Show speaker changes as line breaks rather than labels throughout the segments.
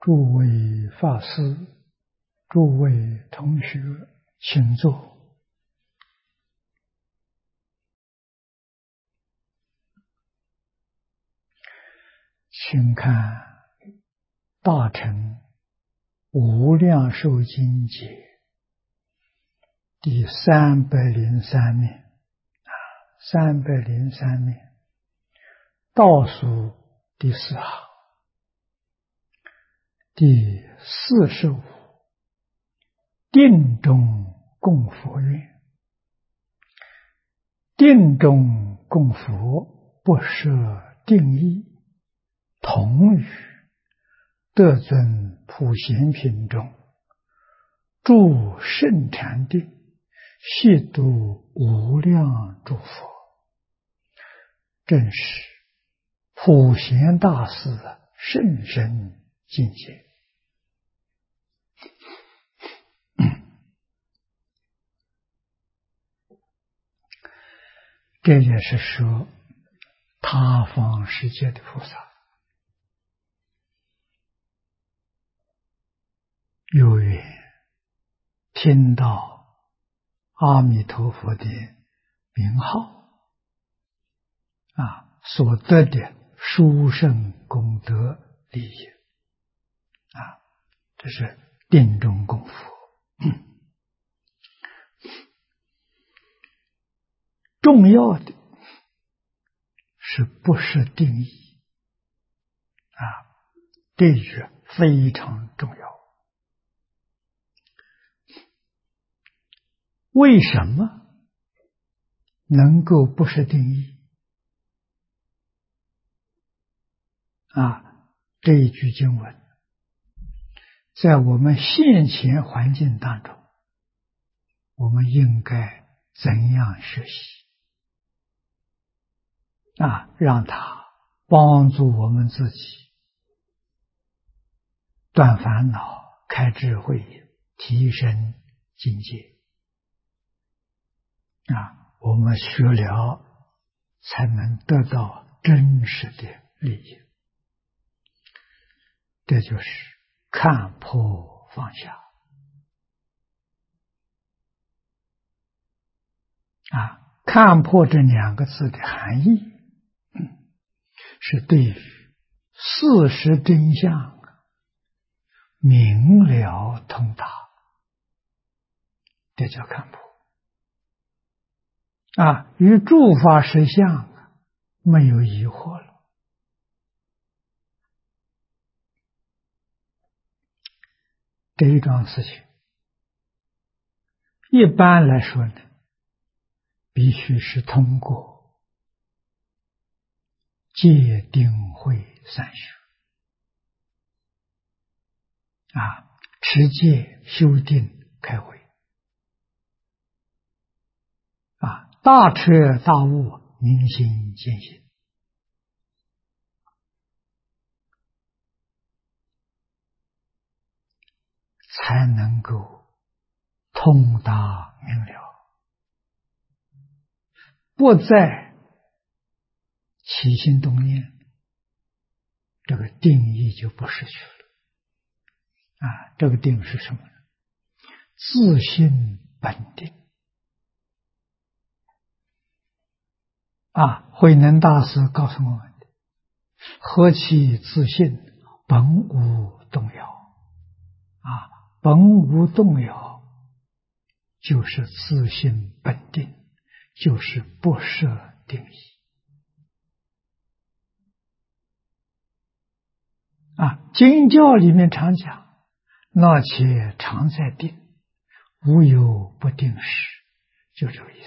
诸位法师，诸位同学，请坐。请看《大乘无量寿经解》第303面303面倒数第4行第45，定中供佛愿。定中供佛，不设定义，同于德尊普贤品中住圣禅定，悉度无量诸佛，正是普贤大士的甚深境界。这也是说他方世界的菩萨有缘听到阿弥陀佛的名号所得的殊胜功德利益这是定中供佛。重要的是不设定义这一句非常重要。为什么能够不设定义这一句经文在我们现前环境当中，我们应该怎样学习让它帮助我们自己断烦恼、开智慧、提升境界我们学了才能得到真实的利益。这就是看破放下看破这2个字的含义是对于事实真相明了通达，这叫看破与诸法实相没有疑惑了。这一桩事情一般来说呢，必须是通过戒定慧三学持戒修定开慧大彻大悟，明心见性才能够通达明了，不再起心动念，这个定义就不失去了这个定是什么呢？自性本定慧能大师告诉我们的，何其自性，本无动摇本无动摇就是自性本定，就是不设定义经教里面常讲，那且常在定，无有不定时，就这个意思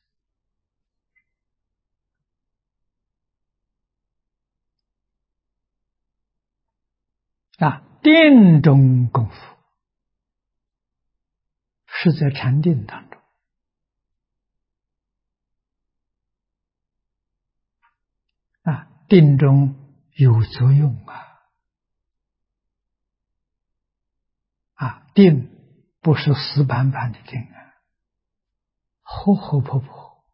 定中功夫是在禅定当中定中有作用定不是死板板的定活活泼泼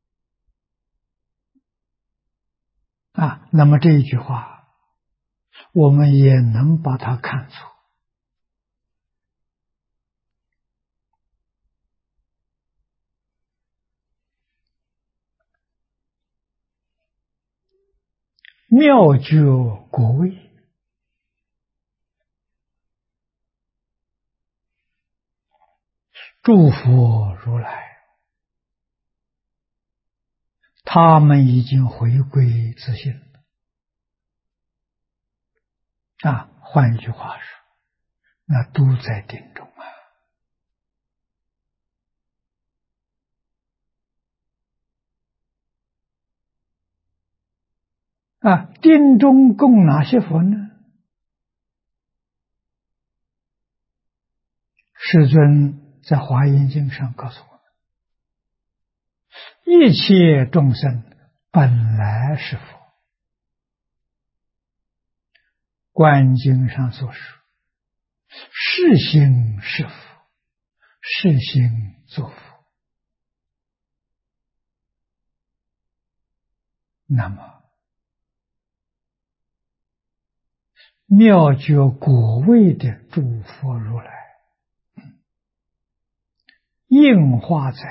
那么这一句话， 我们也能把它看作妙觉果位，诸佛如来，他们已经回归自性啊。换一句话说，那都在定中啊。定中供哪些佛呢？世尊在华严经上告诉我们，一切众生本来是佛。观经上所说，是心是佛，是心作佛。那么妙觉果位的诸佛如来，应化在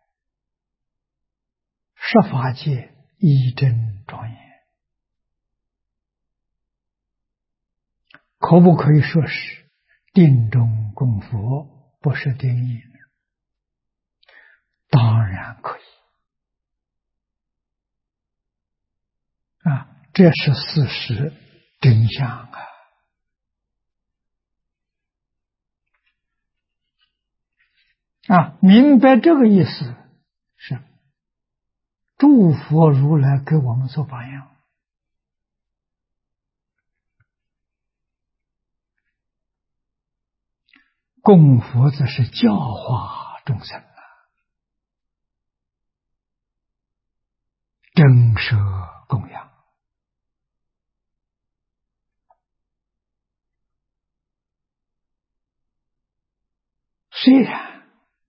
十法界一真庄严，可不可以说是定中供佛，不是定义呢？当然可以啊，这是事实真相啊。明白这个意思，是诸佛如来给我们做榜样。供佛则是教化众生真舍供养。虽然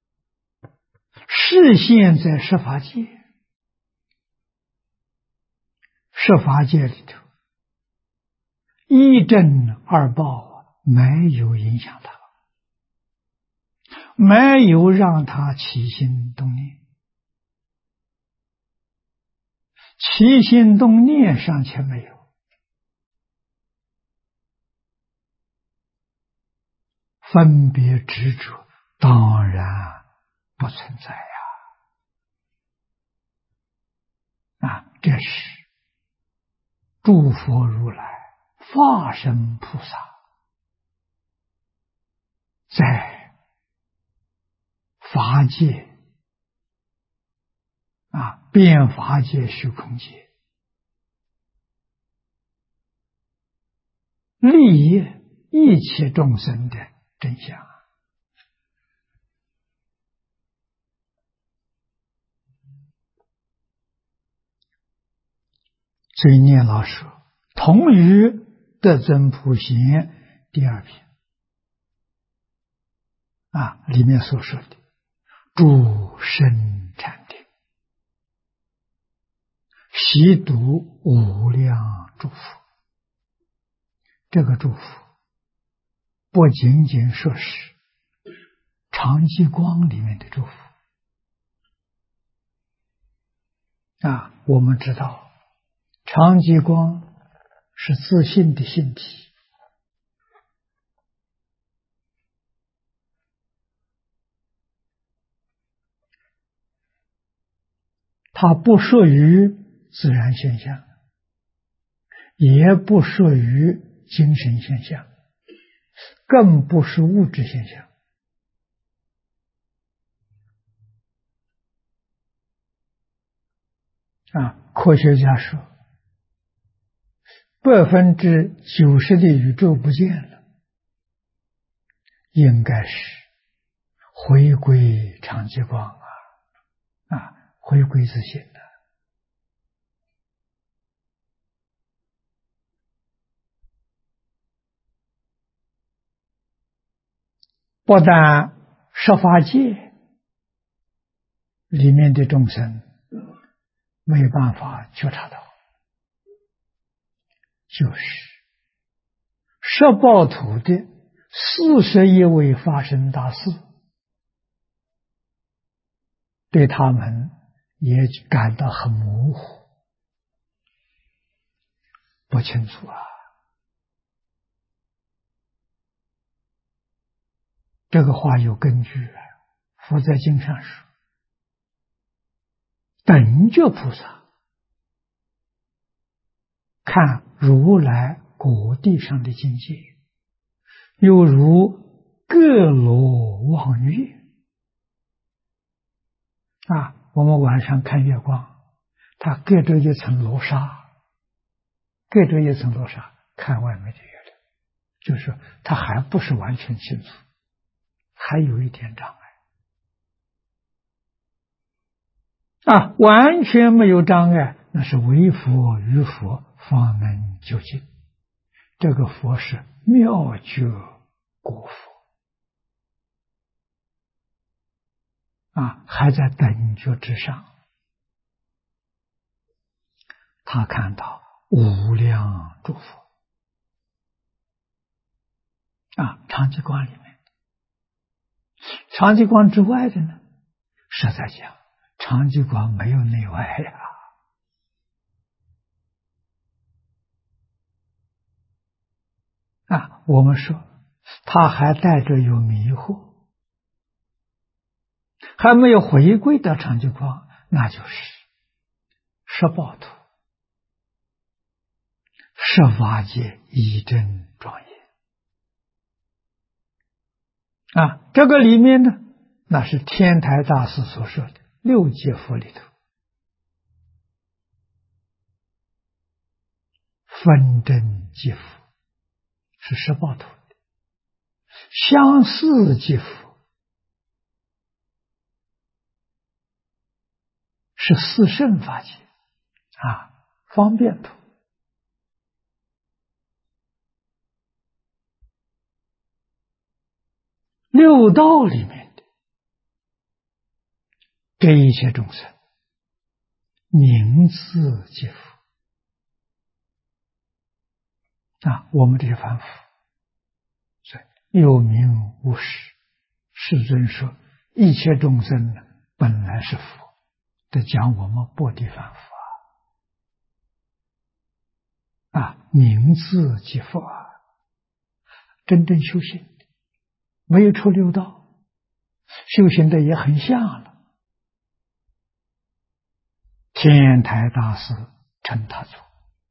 示现在十法界，十法界里头一正二报没有影响他，没有让他起心动念，起心动念尚且没有，分别执着当然不存在这是诸佛如来化身菩萨在法界变法界虚空界利益一切众生的真相。所以念老说同于德尊普贤第二篇里面所说的诸生禅定，习读无量祝福。这个祝福不仅仅说是常寂光里面的祝福我们知道常寂光是自信的性体，它不属于自然现象，也不属于精神现象，更不是物质现象科学家说90%的宇宙不见了，应该是回归常寂光回归自性的。不但十法界里面的众生没有办法觉察到，就是十报土的41位法身大士，对他们也感到很模糊，不清楚啊。这个话有根据啊，佛在经上说，等觉菩萨看如来果地上的境界，又如各罗望月啊。我们晚上看月光，它隔着一层罗纱，隔着一层罗纱看外面的月亮，就是说它还不是完全清楚，还有一点障碍啊。完全没有障碍，那是唯佛与佛方能究竟。这个佛是妙觉果佛啊，还在等觉之上。他看到无量诸佛啊，常寂光里面，常寂光之外的呢，实在讲，常寂光没有内外呀。啊，我们说他还带着有迷惑，还没有回归到常寂光，那就是十报土、十法界一真庄严啊。这个里面呢，那是天台大师所说的六界佛里头分真即佛是十报土的，相似即佛是四圣法界啊，方便土。六道里面的这一切众生名字即佛啊，我们这些凡夫，所以有名无实。世尊说，一切众生呢，本来是佛，得讲我们薄地凡夫啊，名字即佛啊，真正修行的没有出六道，修行的也很像了。天台大师称他做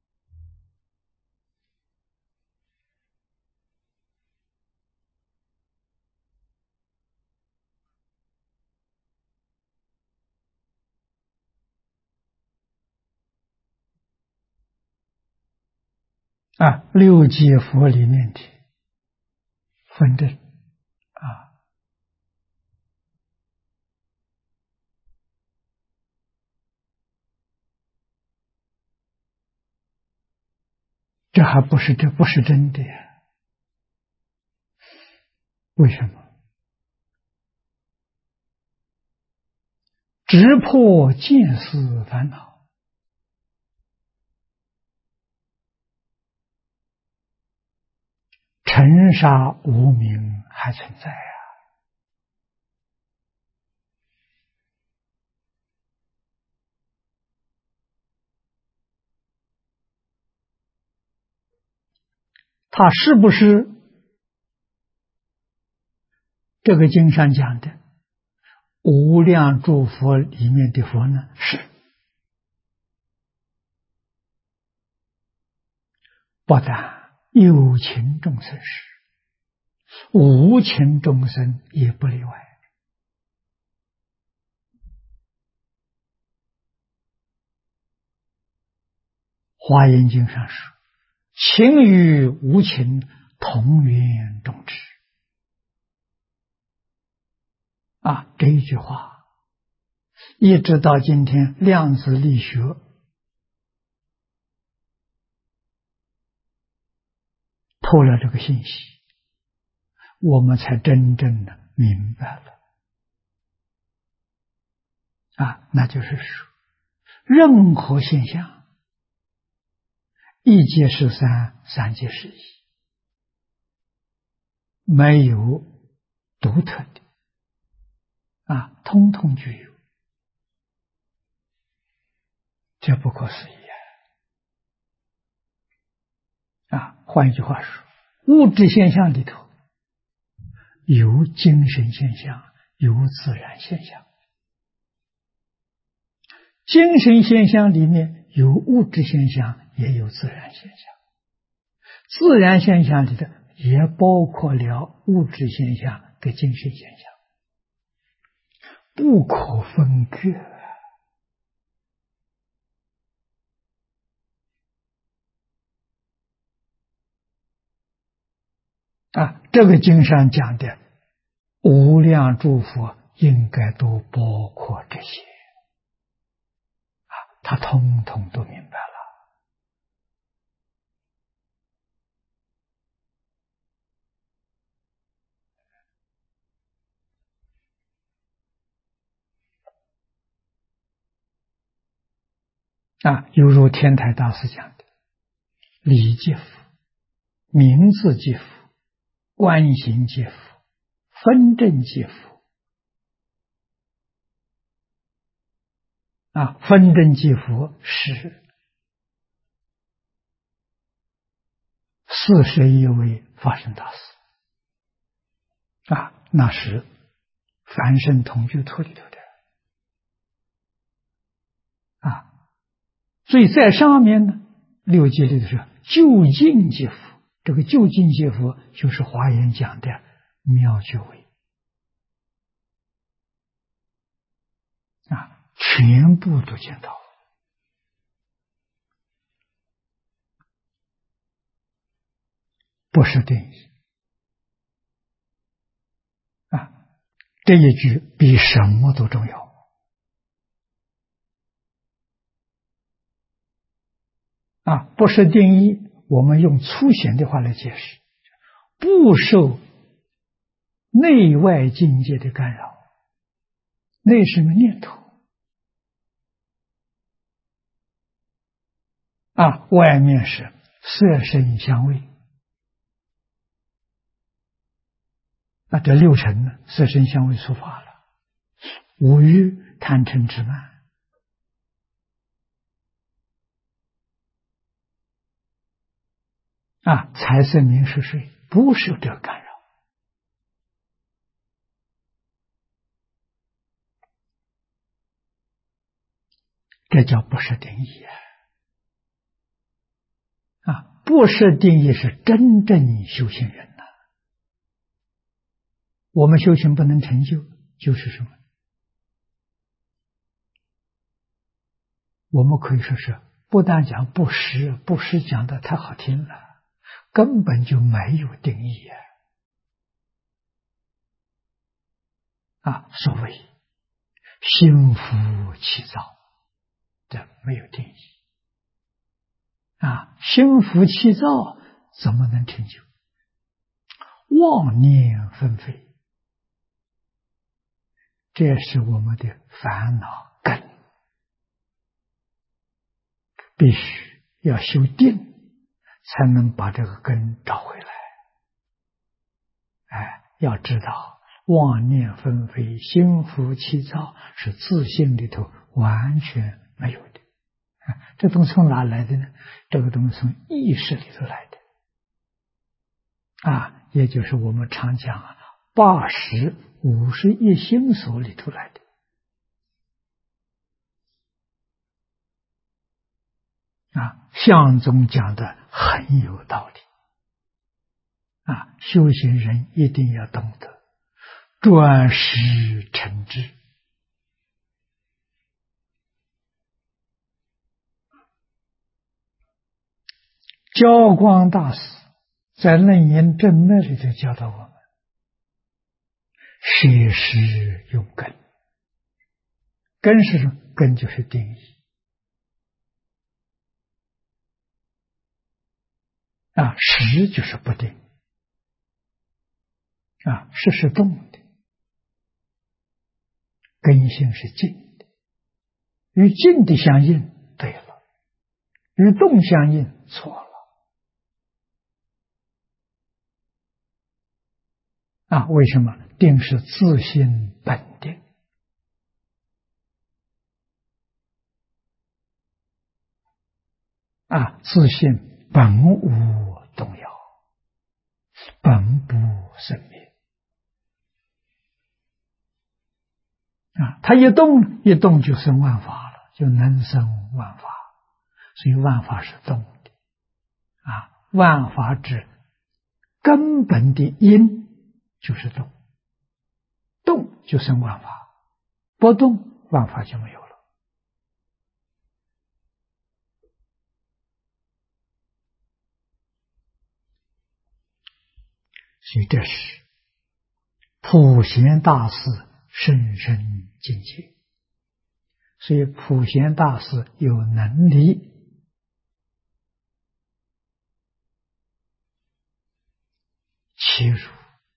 啊，六界佛里面的分真啊，这还不是，这不是真的呀？为什么？直破见思烦恼，尘沙无明还存在啊。他是不是这个经上讲的无量诸佛里面的佛呢？是。不但有情众生是，无情众生也不例外。华严经上说，情与无情同源种智啊，这一句话一直到今天量子力学透了这个信息，我们才真正的明白了啊，那就是说，任何现象，一即是三，三即是一， 没有独特的通通具有，这不可思议换一句话说，物质现象里头有精神现象，有自然现象。精神现象里面有物质现象，也有自然现象。自然现象里的也包括了物质现象跟精神现象，不可分割。这个经上讲的无量诸佛应该都包括这些他通通都明白了犹如天台大师讲的理即佛、名字即佛、观行即佛、分证即佛分证即佛是41位法身大师那是凡圣同居图里头的所以在上面呢，六界里头是究竟即佛，这个究竟即佛就是华严讲的妙觉位全部都见到，不是定义这一句比什么都重要不是定义，我们用粗显的话来解释，不受内外境界的干扰。内是什么念头外面是色声香味这六尘呢，色声香味触法了，五欲贪嗔痴慢财色名食睡不受这个干扰这叫不是定义不是定义是真正修行人我们修行不能成就，就是什么？我们可以说是不但讲布施，布施讲的太好听了，根本就没有定义所谓心浮气躁，这没有定义心浮气躁怎么能成就？妄念纷飞，这是我们的烦恼根，必须要修定，才能把这个根找回来。要知道，妄念纷飞、心浮气躁是自性里头完全没有的。这东西从哪来的呢？这个东西从意识里头来的。也就是我们常讲80、51心所里头来的。相宗讲的很有道理。修行人一定要懂得转识成智。教光大师在楞严正脉里头教导我们，舍识用根。根是什么？根就是定义。识就是不定。识是动的，根性是静的，与静的相应对了，与动相应错了。 为什么？定是自性本定自性本无动摇，本不生灭它一动就生万法了，就能生万法，所以万法是动的万法之根本的因就是动，动就生万法，不动万法就没有了。所以这是普贤大士深深境界，所以普贤大士有能力切入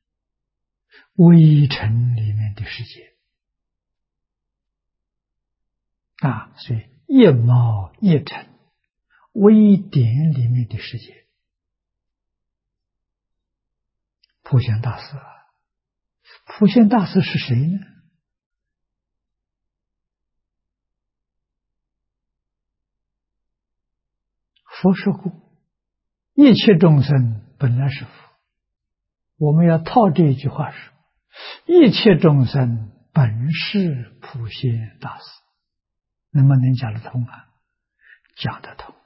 微尘里面的世界所以一毛一尘微点里面的世界，普贤大士普贤大士是谁呢？佛说过，一切众生本来是佛。我们要套这一句话说，一切众生本是普贤大士，能不能讲得通讲得通。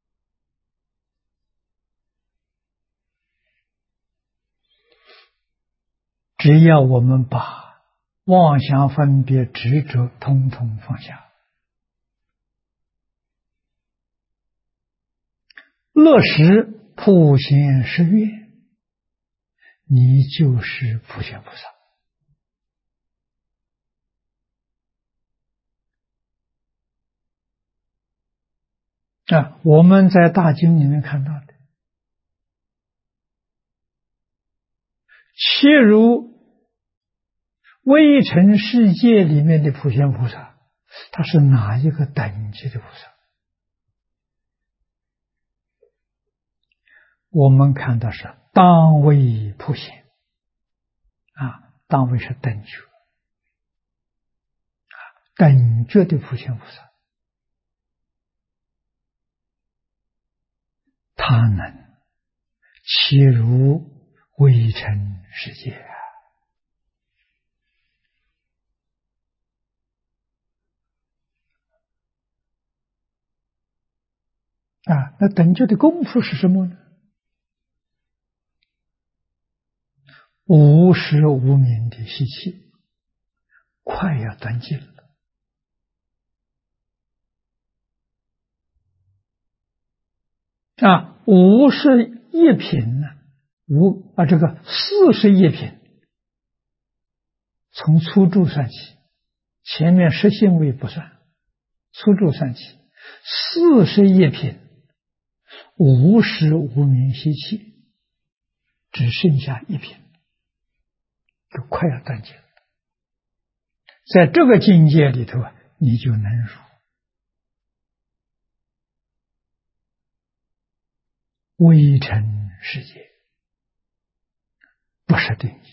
只要我们把妄想分别执着统统放下，落实普贤十愿，你就是普贤菩萨我们在大经里面看到的，切如微尘世界里面的普贤菩萨，他是哪一个等级的菩萨？我们看到是当为普贤当为是等觉等觉的普贤菩萨，他能切入微尘世界那等觉的功夫是什么呢？无时无明的习气快要断尽了五是一品呢，这个四是一品，从初住算起，前面实性位不算，初住算起，四是一品，无时无明习气，只剩下一品，就快要断尽了。在这个境界里头你就能入微尘世界，不是定义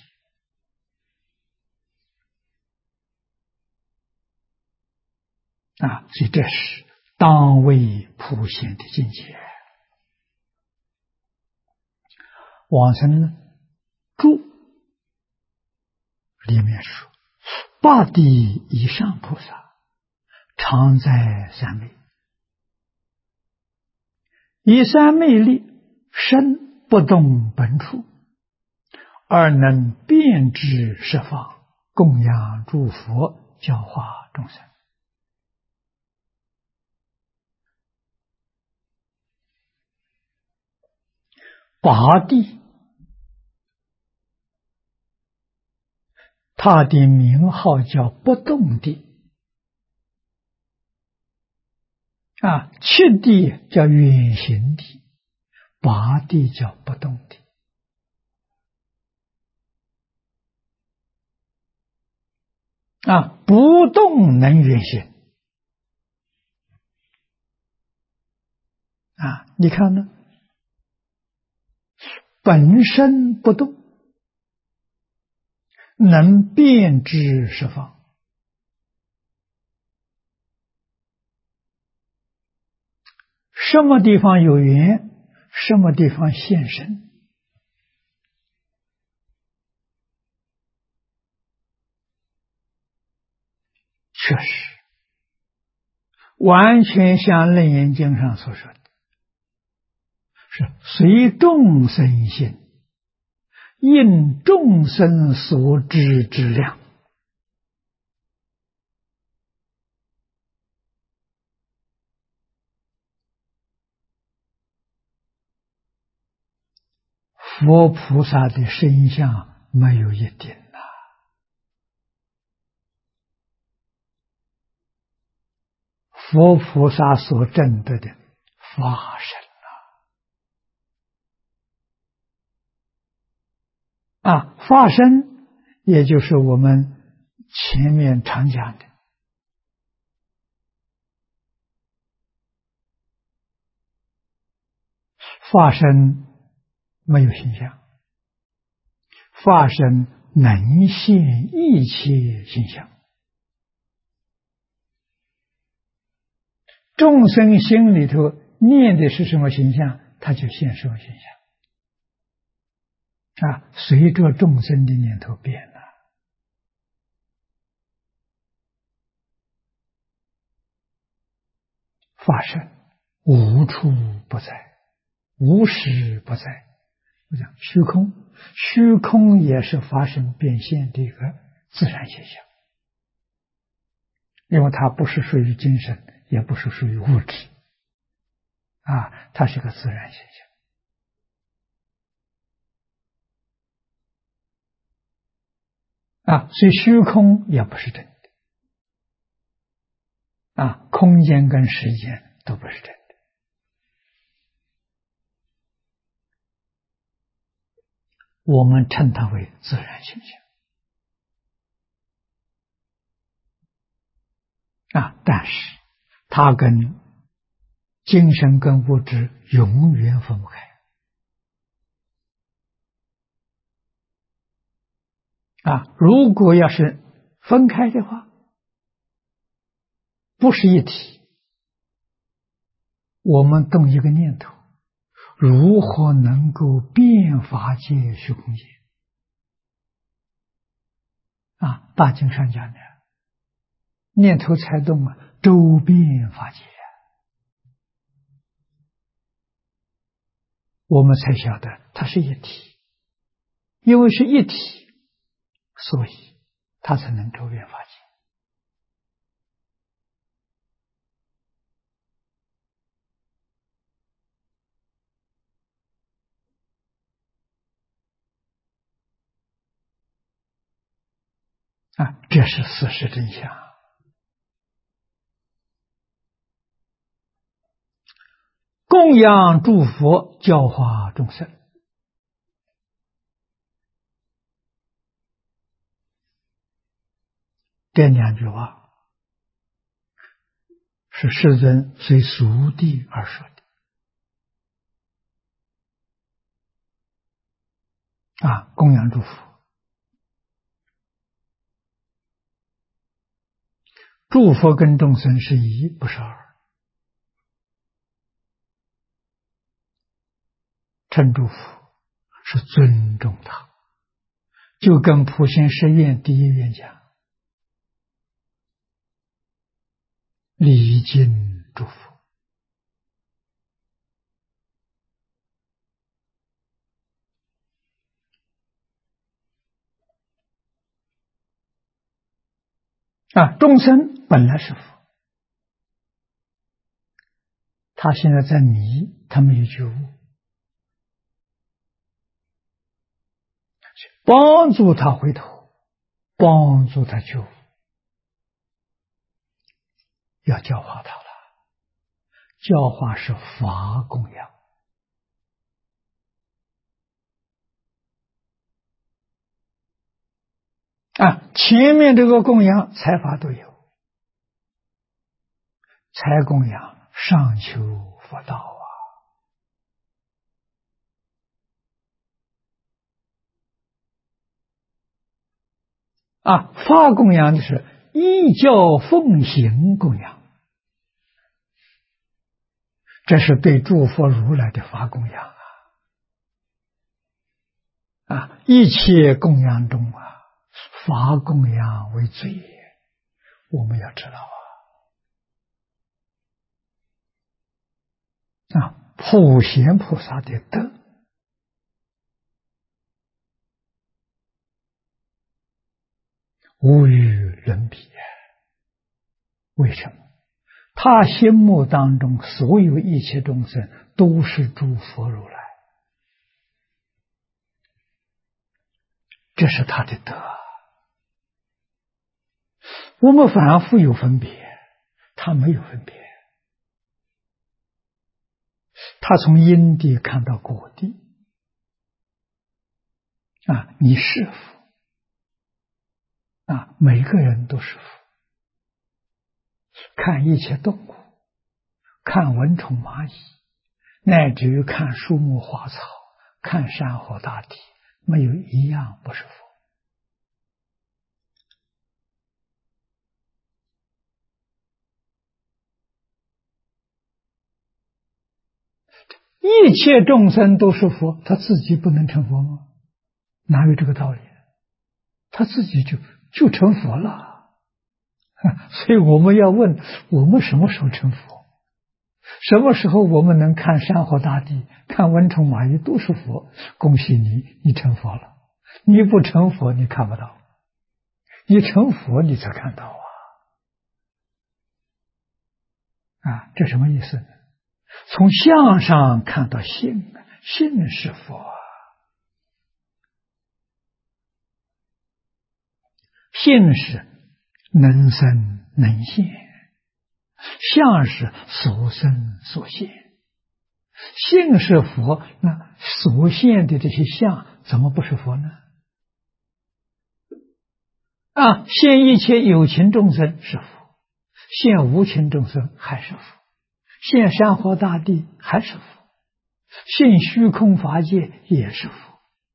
所以这是当为普贤的境界。往生注里面说，八地以上菩萨常在三昧，以三昧力身不动本处，而能遍知十方，供养诸佛，教化众生。八地他的名号叫不动地七地叫远行地，八地叫不动地不动能远行你看呢，本身不动， 能辨知十方。什么地方有缘，什么地方现身。确实，完全像《楞严经》上所说的，是随众生心，应众生所知之量。佛菩萨的身相没有一点呐，佛菩萨所证得的法身法身也就是我们前面常讲的法身，没有形象，法身能现一切形象。众生心里头念的是什么形象，他就现什么形象随着众生的念头变了。法身无处不在，无时不在。我讲虚空，虚空也是法身变现的一个自然现象，因为它不是属于精神，也不是属于物质它是个自然现象所以虚空也不是真的空间跟时间都不是真的。我们称它为自然现象但是它跟精神跟物质永远分不开如果要是分开的话，不是一体，我们动一个念头，如何能够遍法界虚空界大经上讲的念头才动周遍法界我们才晓得它是一体，因为是一体，所以它才能周遍法界这是事实真相。供养诸佛，教化众生。这两句话是世尊随俗谛而说的供养诸佛，诸佛跟众生是一，不是二。称诸佛是尊重他，就跟普贤十愿第一愿讲，礼敬诸佛众生本来是佛，他现在在迷，他没有觉悟，帮助他回头，帮助他觉悟，要教化他了。教化是法供养前面这个供养财法都有，财供养上求佛道发供养就是依教奉行供养，这是对诸佛如来的发供养一切供养中发供养为最，我们要知道普贤菩萨的德无与伦比。为什么？他心目当中所有一切众生都是诸佛如来，这是他的德。我们凡夫有分别，他没有分别。他从因地看到果地你是佛每个人都是佛。看一切动物，看蚊虫蚂蚁，乃至于看树木花草，看山河大地，没有一样不是佛。一切众生都是佛，他自己不能成佛吗？哪有这个道理？他自己就成佛了。所以我们要问，我们什么时候成佛？什么时候我们能看山河大地，看蚊虫蚂蚁都是佛？恭喜你，你成佛了。你不成佛，你看不到；你成佛，你才看到这什么意思呢？从相上看到性，性是佛性是能生能现，相是所生所现。性是佛，那所现的这些相怎么不是佛呢？现一切有情众生是佛，现无情众生还是佛，现山河大地还是佛，现虚空法界也是佛。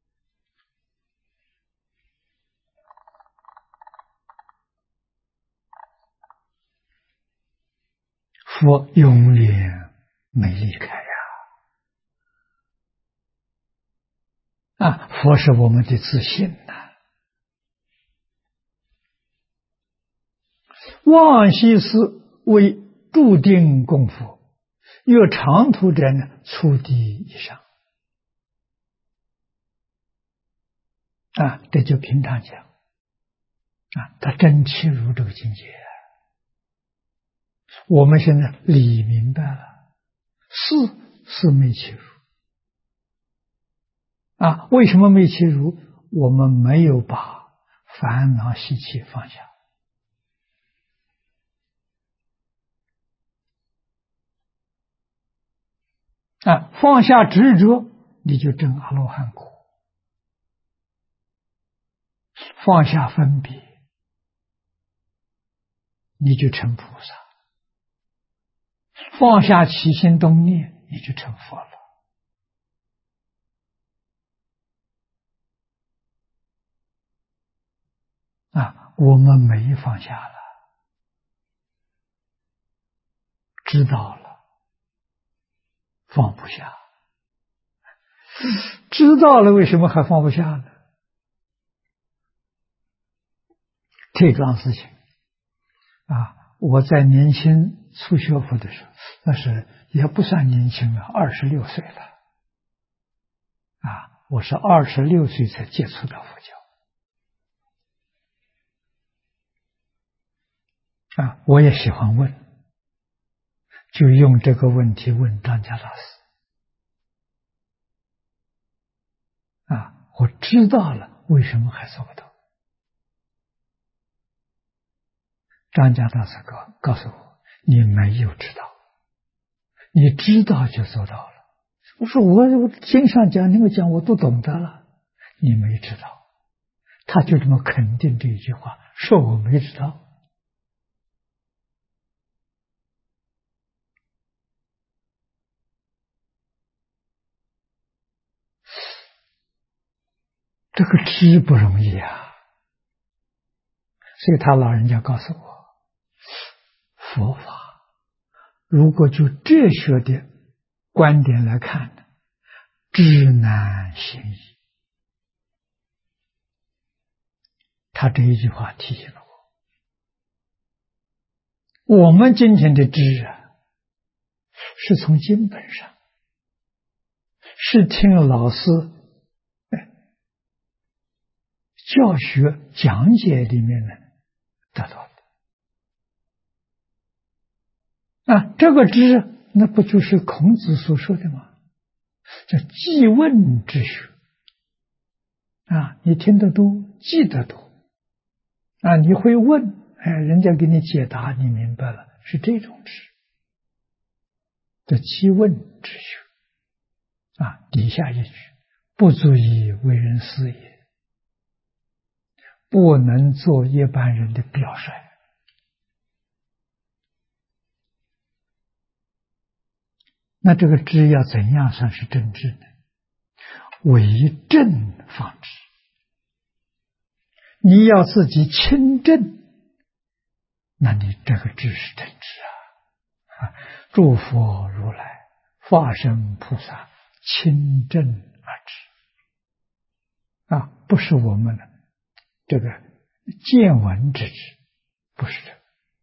佛永远没离开佛是我们的自信往昔是为注定供佛，有长途者呢，初地以上这就平常讲他真切入这个境界。我们现在理明白了，是没切入为什么没切入？我们没有把烦恼习气放下放下执着，你就证阿罗汉果；放下分别，你就成菩萨；放下起心动念，你就成佛了。我们没放下了，知道了，放不下。知道了，为什么还放不下呢？这桩事情我在年轻初学佛的时候，那是也不算年轻了，26岁了我是26岁才接触到佛教我也喜欢问，就用这个问题问张家大师我知道了，为什么还做不到？张家大师告诉我，你没有知道，你知道就做到了。我说我经上讲，你们讲我都懂得了，你没知道。他就这么肯定这一句话，说我没知道。这个知不容易所以他老人家告诉我，佛法如果就哲学的观点来看呢，知难行易。他这一句话提醒了我们今天的知啊，是从经本上，是听老师教学讲解里面呢得到的。这个知，那不就是孔子所说的吗？叫记问之学。你听得多，记得多。你会问，人家给你解答，你明白了，是这种知，叫记问之学。底下一句，不足以为人师也，不能做一般人的表率。那这个知要怎样算是真知呢？为正方知。你要自己亲证，那你这个知是真知诸佛如来、法身菩萨亲证而知不是我们的这个见闻之知，不是这个。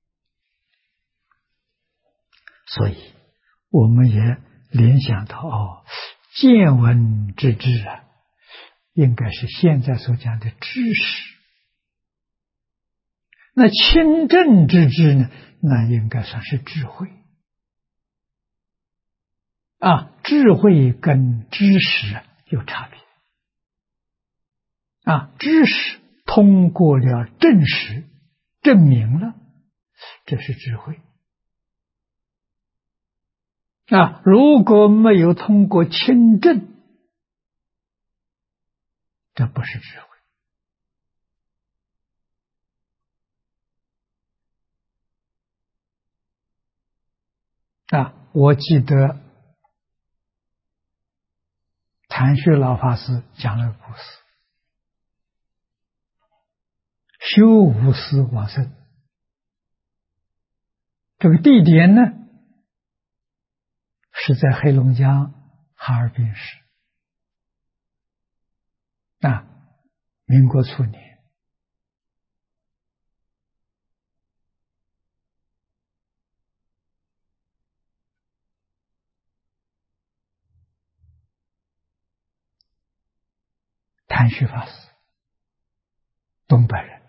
所以我们也联想到见闻之知应该是现在所讲的知识。那亲证之知呢，那应该算是智慧智慧跟知识有差别知识通过了证实，证明了，这是智慧如果没有通过亲证，这不是智慧我记得谭旭老法师讲了个故事，修无师往生，这个地点呢是在黑龙江哈尔滨市民国初年。谭旭法师，东北人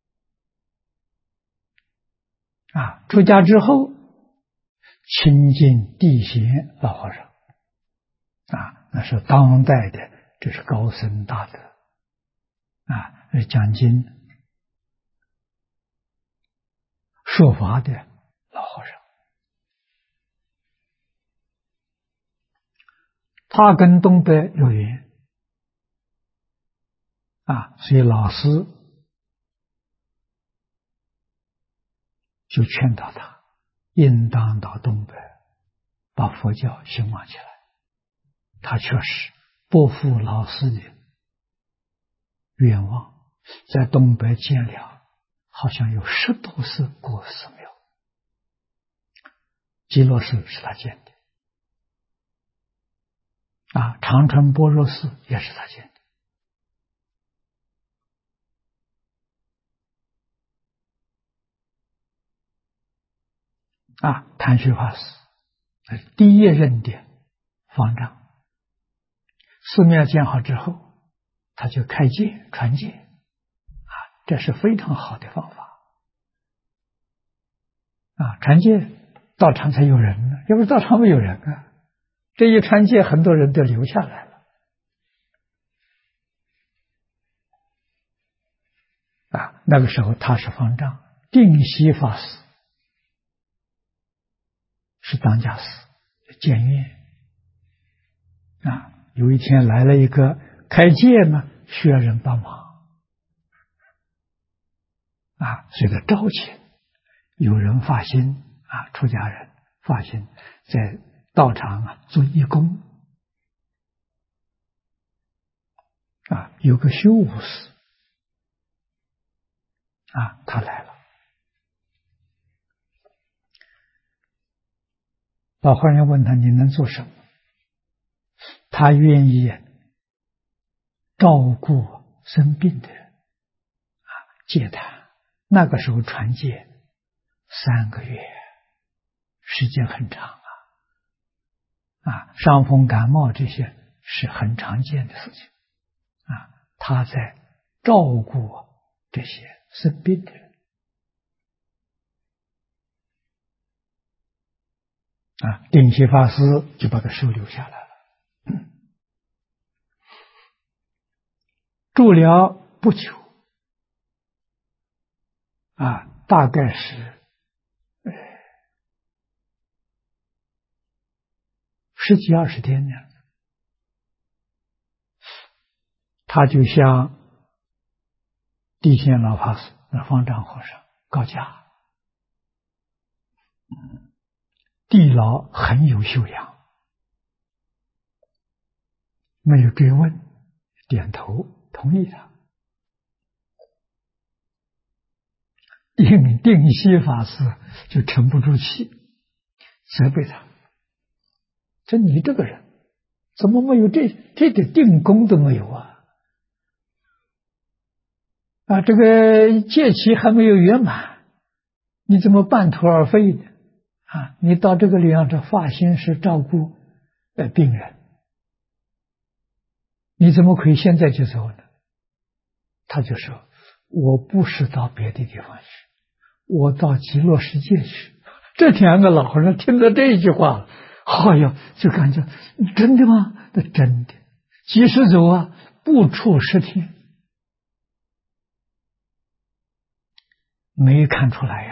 出家之后亲近地贤老和尚那是当代的，这是高僧大德讲经说法的老和尚。他跟东北有缘所以老师就劝导他应当到东北把佛教兴旺起来。他确实不负老师的愿望，在东北建了好像有10多寺国寺庙，极乐寺是他建的长春般若寺也是他建的谭旭法师第一任的方丈。寺庙建好之后，他就开戒传戒这是非常好的方法传戒道场才有人呢，要不道场没有人这一传戒，很多人都留下来了那个时候他是方丈，定西法师是当家师监院有一天来了一个开戒呢，需要人帮忙所以他招请有人发心出家人发心在道场做义工有个修武师他来了。老和尚问他：“你能做什么？”他愿意照顾生病的人，戒坛。那个时候传戒3个月，时间很长伤风感冒这些是很常见的事情他在照顾这些生病的人定期法师就把他收留下来了。住了不久大概是10几20天这样子，他就向地仙老法师方丈和尚告假，地老很有修养，没有追问，点头同意他。定西法师就沉不住气，责备他，说你这个人怎么没有这点定功都没有这个戒期还没有圆满，你怎么半途而废呢？你到这个里这发心是照顾病人，你怎么可以现在就走呢？他就说：“我不是到别的地方去，我到极乐世界去。”这2个老和尚听到这一句话，就感觉真的吗？那真的，即使走不出10天，没看出来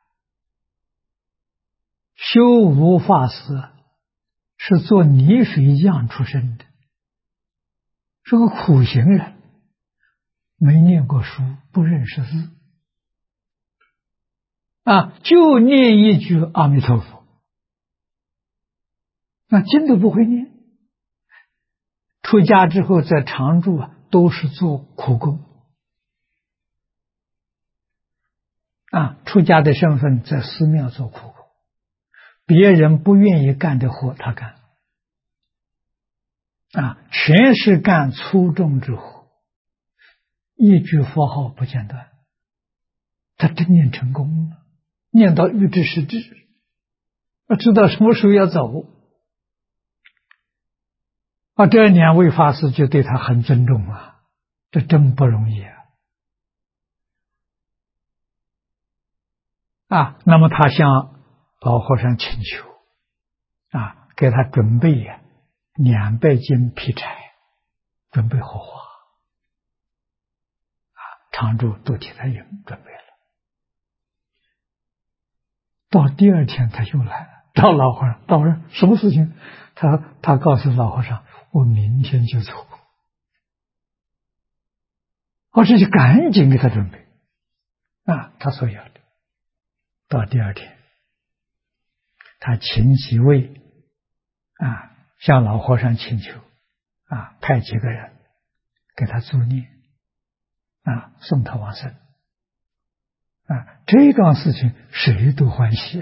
修无法师是做泥水匠出身的，是个苦行人，没念过书，不认识字就念一句阿弥陀佛，经都不会念。出家之后在常住都是做苦工出家的身份在寺庙做苦工，别人不愿意干的活他干全是干粗重之活，一句佛号不间断，他真念成功了，念到欲知时至，知道什么时候要走这2位法师就对他很尊重这真不容易那么他向老和尚请求给他准备200斤劈柴，准备火化常住都替他准备了。到第2天他又来了，找老和尚，什么事情？他告诉老和尚，我明天就走。这就赶紧给他准备他所要的。到第2天，他请几位向老和尚请求派几个人给他助念送他往生这桩事情谁都欢喜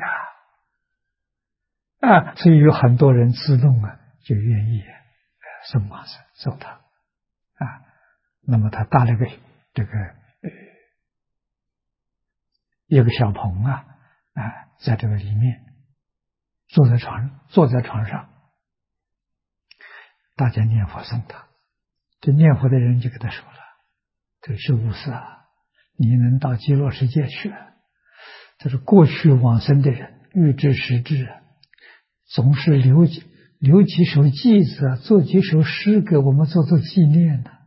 所以有很多人自动就愿意送往生，送他那么他搭了个一个小棚在这个里面坐在床上，大家念佛送他。这念佛的人就跟他说了：“这是无事你能到极乐世界去这是过去往生的人欲知时至总是留几首偈子做几首诗给我们做纪念的。”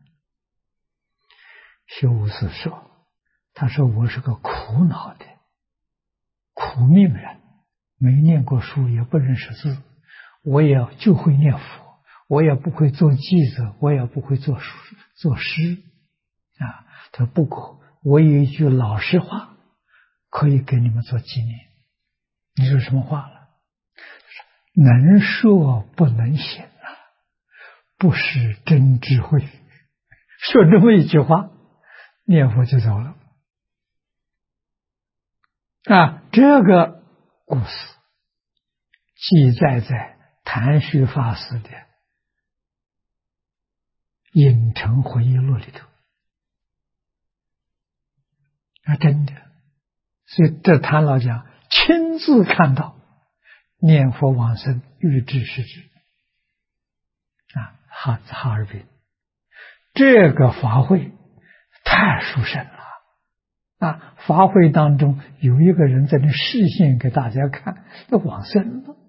修无事说：“他说我是个苦恼的苦命人，没念过书，也不认识字，我也就会念佛，我也不会做偈子，我也不会做诗他说不过我有一句老实话可以给你们做纪念。你说什么话了？能说不能行不是真智慧。说这么一句话，念佛就走了这个故事记载在谭旭法师的影城回忆录里头。真的，所以这谭老讲亲自看到念佛往生欲知是之哈尔滨这个法会太殊胜了法会当中有一个人在那示现给大家看，那往生了。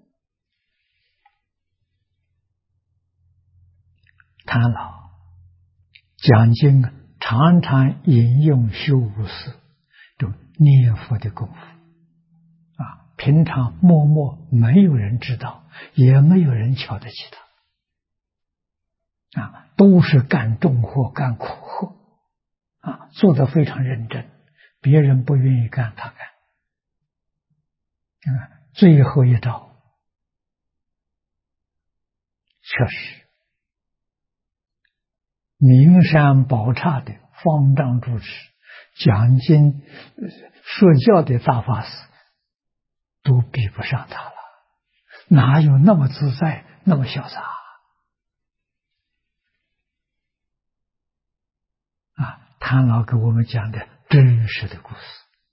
谭老讲经常常引用修无师这种念佛的功夫平常默默没有人知道，也没有人瞧得起他都是干重活干苦活做得非常认真，别人不愿意干他干。最后一招确实名山宝刹的方丈住持讲经说教的大法师都比不上他了，哪有那么自在那么潇洒谭老给我们讲的真实的故事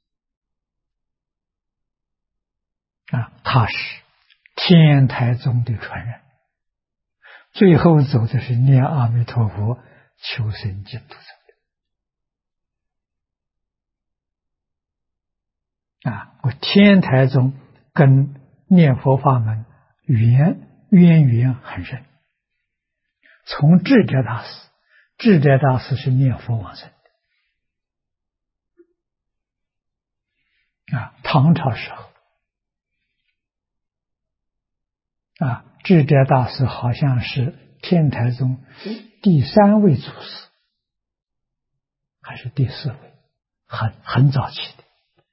他是天台宗的传人，最后走的是念阿弥陀佛求生净土走的我天台宗跟念佛法门渊源很深，从智者大师是念佛往生的唐朝时候智者大师好像是天台宗第3位祖师还是第4位，很早期的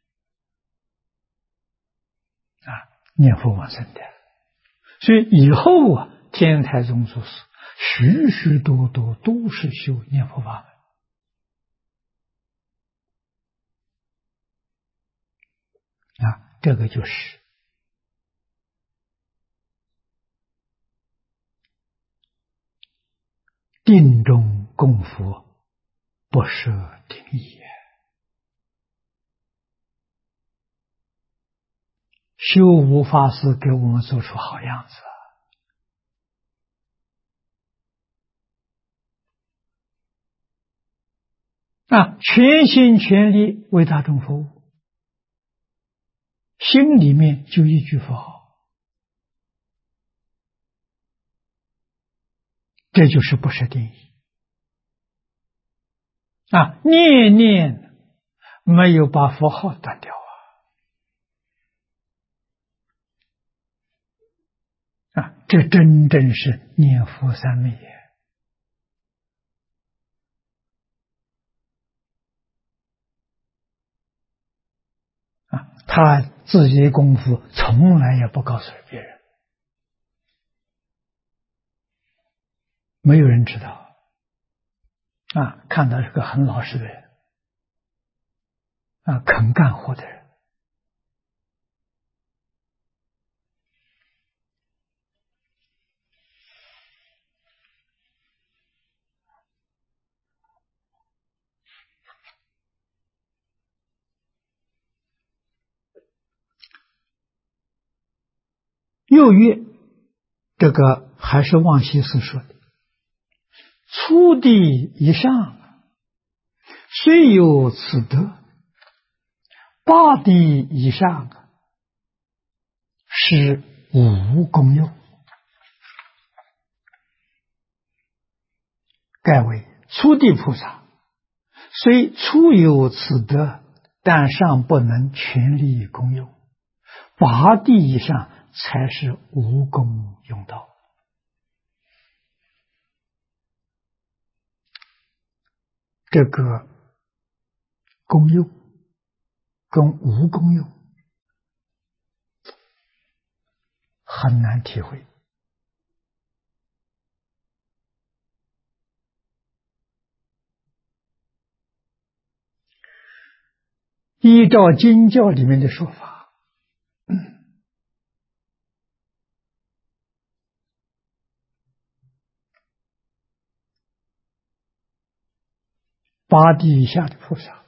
念佛往生的。所以以后天台宗祖师许许多多都是修念佛法门这个就是定中供佛不设定义修无法师给我们做出好样子全心全力为大众服务，心里面就一句佛号，这就是不设定义念念没有把佛号断掉这真正是念佛三昧耶他自己功夫从来也不告诉别人，没有人知道看到是个很老实的人肯干活的人。又曰这个还是望西寺说的，初地以上虽有此德，八地以上是无功用，盖为初地菩萨，虽初有此德，但尚不能全力功用，八地以上才是无功用道。这个功用跟无功用很难体会。 依照经教里面的说法，八地以下的菩萨，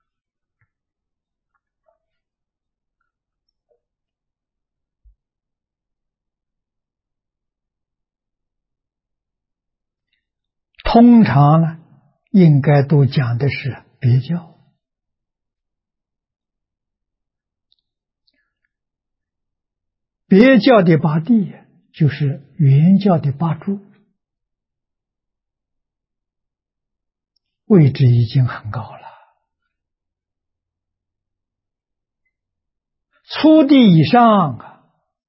通常呢，应该都讲的是别教。别教的八地就是原教的八柱，位置已经很高了。初地以上啊，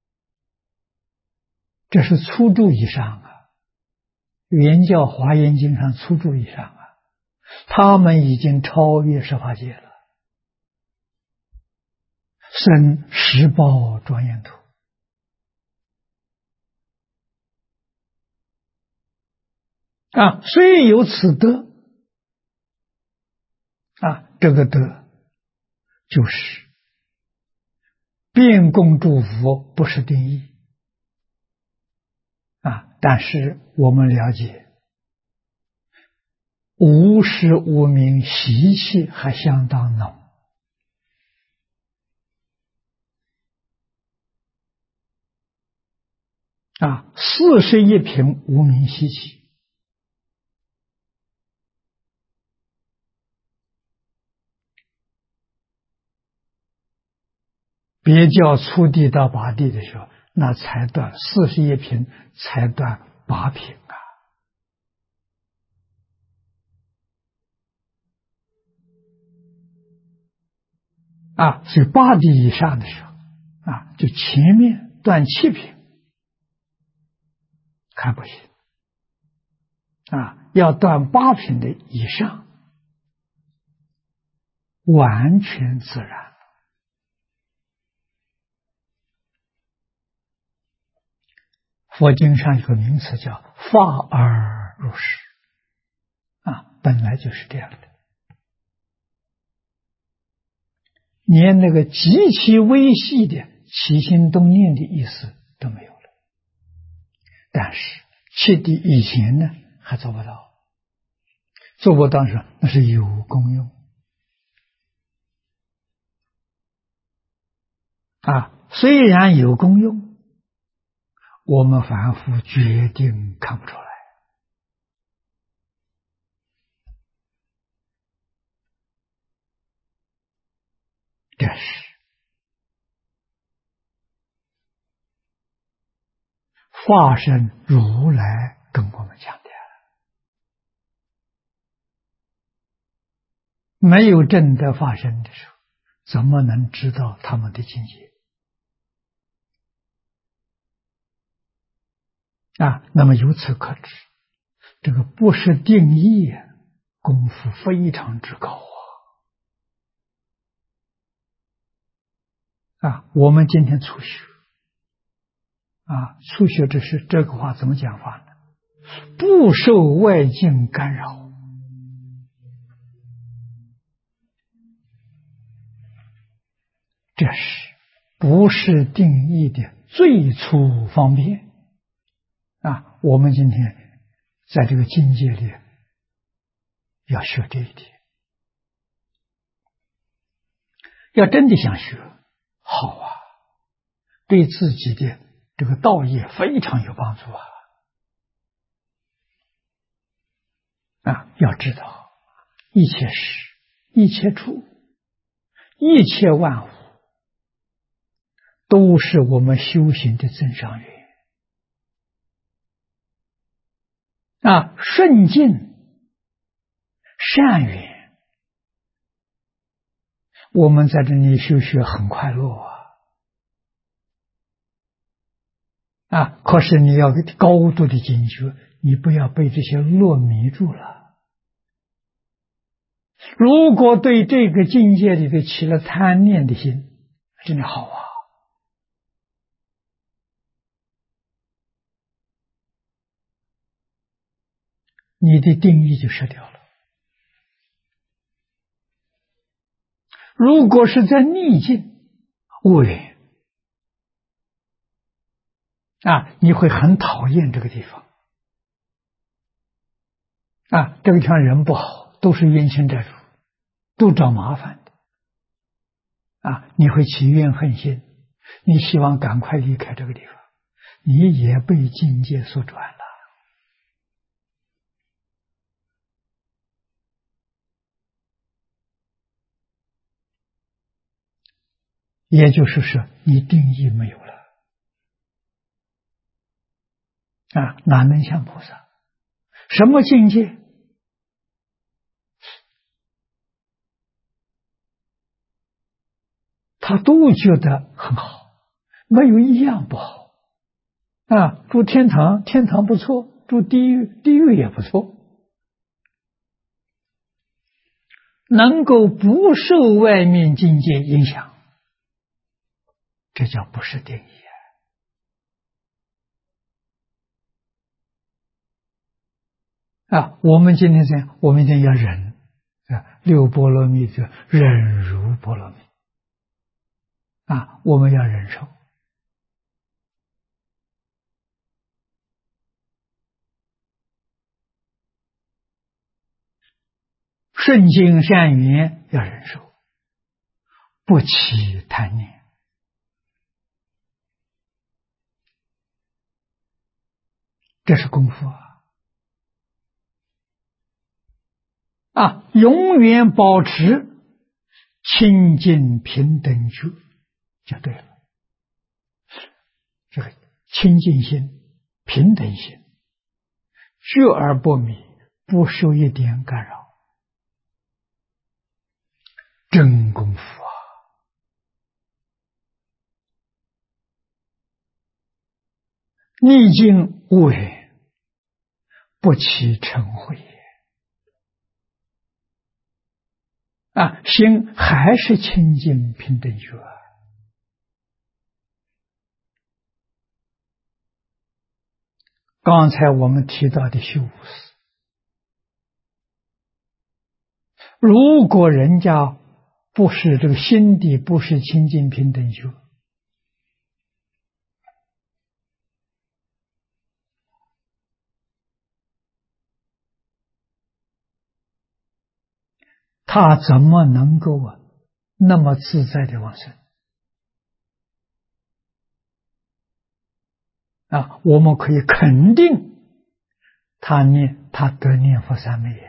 这是初柱以上啊，原教华严经上初柱以上啊，他们已经超越十法界了，生十报庄严土。虽有此德这个德就是遍供诸佛，不是定义但是我们了解，无始无明习气还相当浓41品无明习气。别教初地到八地的时候，那才断41品，才断8品所以八地以上的时候就前面断7品，看不行要断8品的以上，完全自然。佛经上有个名词叫发而入实本来就是这样的，连那个极其微细的起心动念的意思都没有了。但是7地以前呢还做不到，做不到时那是有功用虽然有功用，我们凡夫决定看不出来这是化身如来跟我们讲的，没有证得化身的时候，怎么能知道他们的境界那么由此可知，这个不是定义功夫非常之高我们今天初学初学这个话怎么讲法呢？不受外境干扰，这是不是定义的最初方便我们今天在这个境界里要学这一点，要真的想学好对自己的这个道业非常有帮助要知道一切事一切处一切万物都是我们修行的增上缘顺境善缘，我们在这里修学很快乐可是你要高度的警觉，你不要被这些乐迷住了。如果对这个境界里的起了贪念的心，真的好你的定义就失掉了。 如果是在逆境，恶缘你会很讨厌这个地方这个地方人不好，都是冤亲债主，都找麻烦的你会起怨恨心，你希望赶快离开这个地方，你也被境界所转了。也就是说，你定义没有了哪能像菩萨？什么境界？他都觉得很好，没有一样不好住天堂，天堂不错；住地狱，地狱也不错。能够不受外面境界影响，这叫不是定义我们今天这样，我们一定要忍六波罗蜜就忍辱波罗蜜我们要忍受。顺境善缘要忍受，不起贪念这是功夫永远保持清净平等觉就对了。这个清净心、平等心，觉而不迷，不受一点干扰，真功夫逆境无缘，不起嗔恚心还是清净平等觉刚才我们提到的修无事，如果人家不是这个心地不是清净平等觉，他怎么能够那么自在的往生我们可以肯定他得念佛三昧耶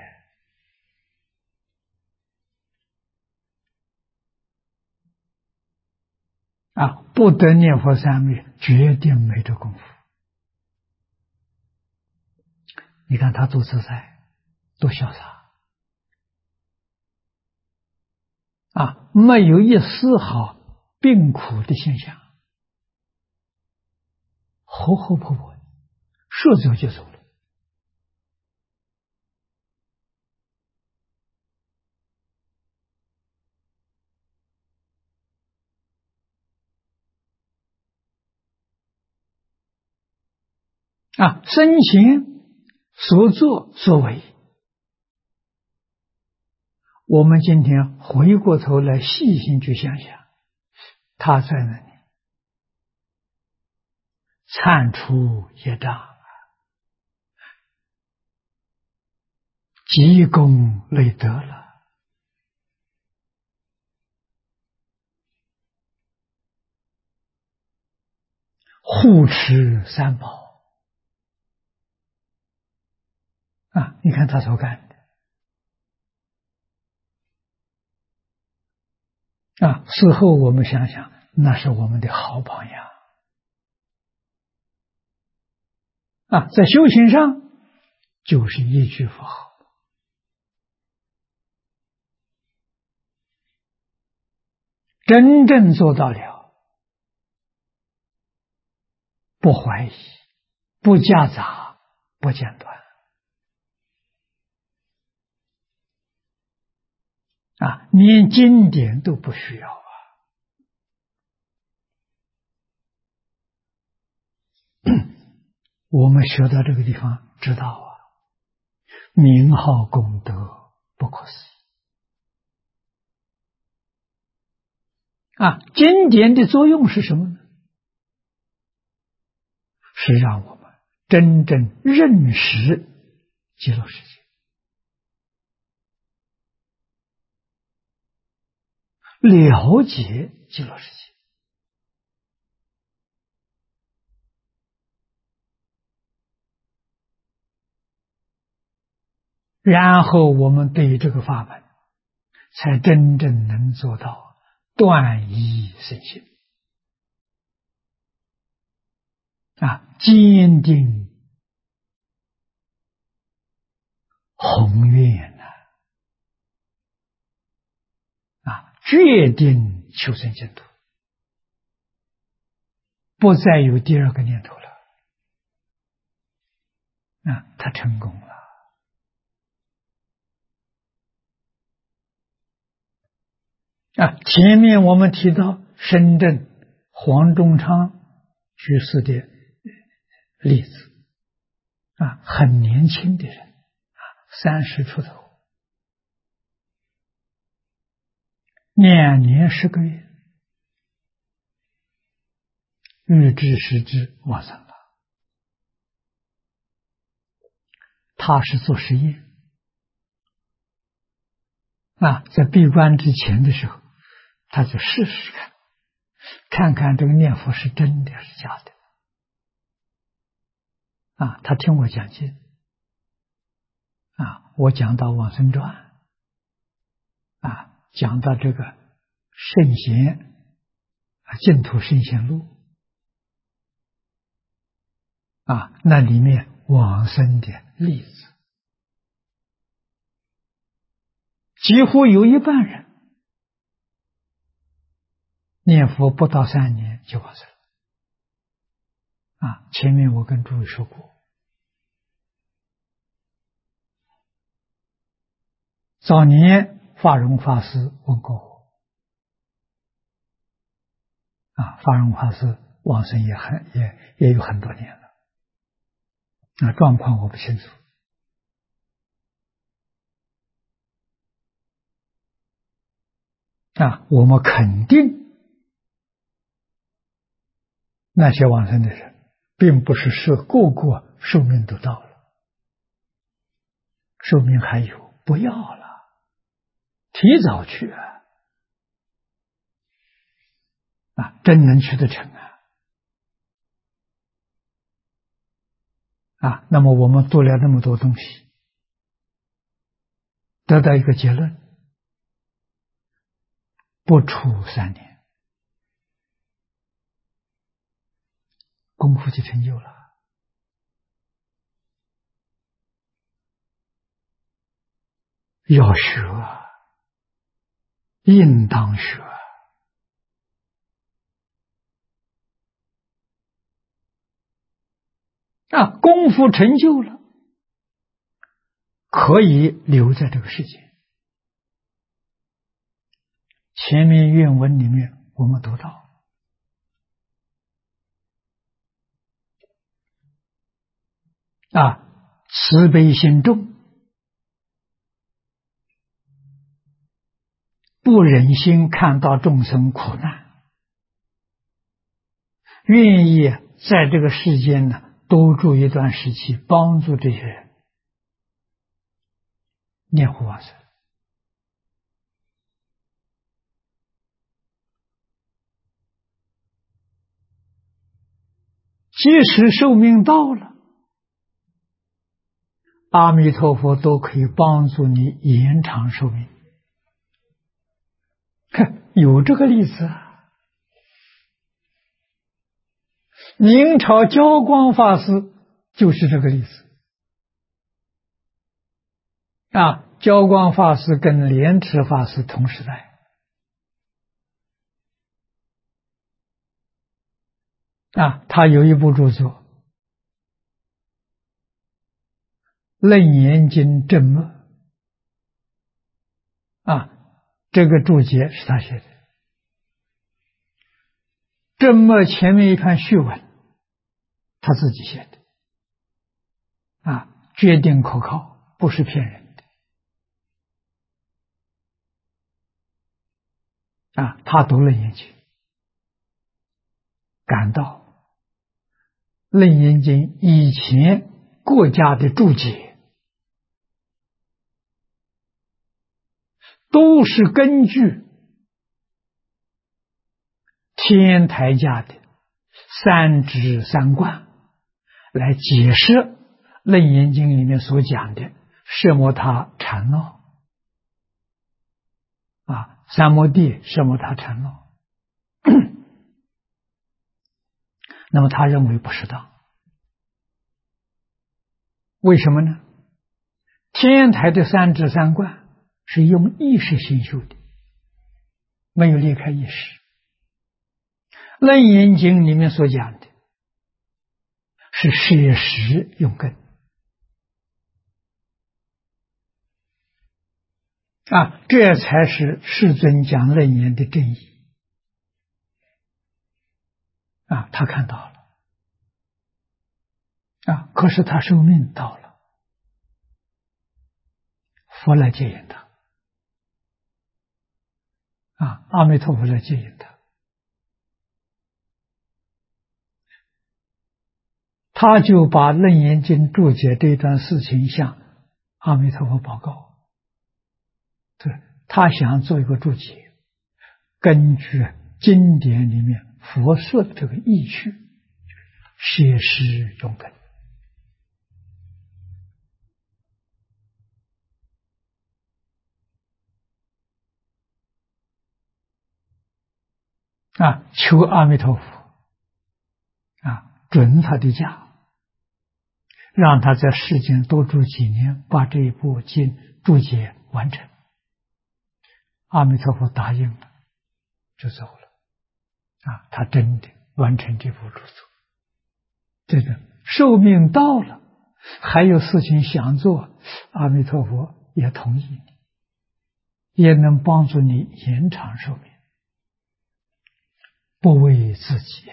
不得念佛三昧决定没这功夫。你看他多自在，多潇洒没有一丝毫病苦的现象，活活泼泼，说走就走了生前所作所为，我们今天回过头来细心去想想，他在那里铲除业障，积功累德了，护持三宝你看他所干的事后我们想想，那是我们的好榜样在修行上就是一句佛号，真正做到了不怀疑，不夹杂，不间断连经典都不需要我们学到这个地方知道名号功德不可思议经典的作用是什么呢？是让我们真正认识极乐世界，了解极乐世界。然后我们对这个法门才真正能做到断疑生信坚定宏愿决定求生净土，不再有第二个念头了他成功了。前面我们提到深圳黄仲昌居士的例子很年轻的人30出头，2年10个月，欲知时知往生了。他是做实验在闭关之前的时候，他就试试看看这个念佛是真的是假的他听我讲经我讲到往生传讲到这个圣贤净土圣贤录那里面往生的例子几乎有一半人念佛不到3年就往生前面我跟诸位说过，早年法融法师问过我法融法师往生也有很多年了状况我不清楚我们肯定那些往生的人并不是个个寿命都到了，寿命还有不要了，提早去真能去得成那么我们读了那么多东西，得到一个结论，不出3年功夫就成就了。要学应当学功夫成就了，可以留在这个世界。前面愿文里面我们读到慈悲心重，不忍心看到众生苦难，愿意在这个世间多住一段时期，帮助这些人念佛往生。即使寿命到了，阿弥陀佛都可以帮助你延长寿命。看，有这个例子明朝教光法师就是这个例子教光法师跟莲池法师同时代他有一部著作《楞严经正末》这个注解是他写的。正末前面一段序文他自己写的决定可靠，不是骗人的他读楞严经，感到楞严经以前国家的注解都是根据天台家的三指三观来解释楞严经里面所讲的摄摩他禅闹三摩地摄摩他禅闹，那么他认为不适当。为什么呢？天台的三指三观是用意识心修的，没有离开意识。楞严经里面所讲的是摄实用根这才是世尊讲楞严的正义他看到了可是他寿命到了，佛来接引他阿弥陀佛来接引他，他就把楞严经注解这段事情向阿弥陀佛报告。他想做一个注解，根据经典里面佛说的这个意趣，摄实用根求阿弥陀佛准他的假，让他在世间多住几年，把这一部经注解完成。阿弥陀佛答应了，就走了他真的完成这部著作。这个寿命到了，还有事情想做，阿弥陀佛也同意你，也能帮助你延长寿命，不为自己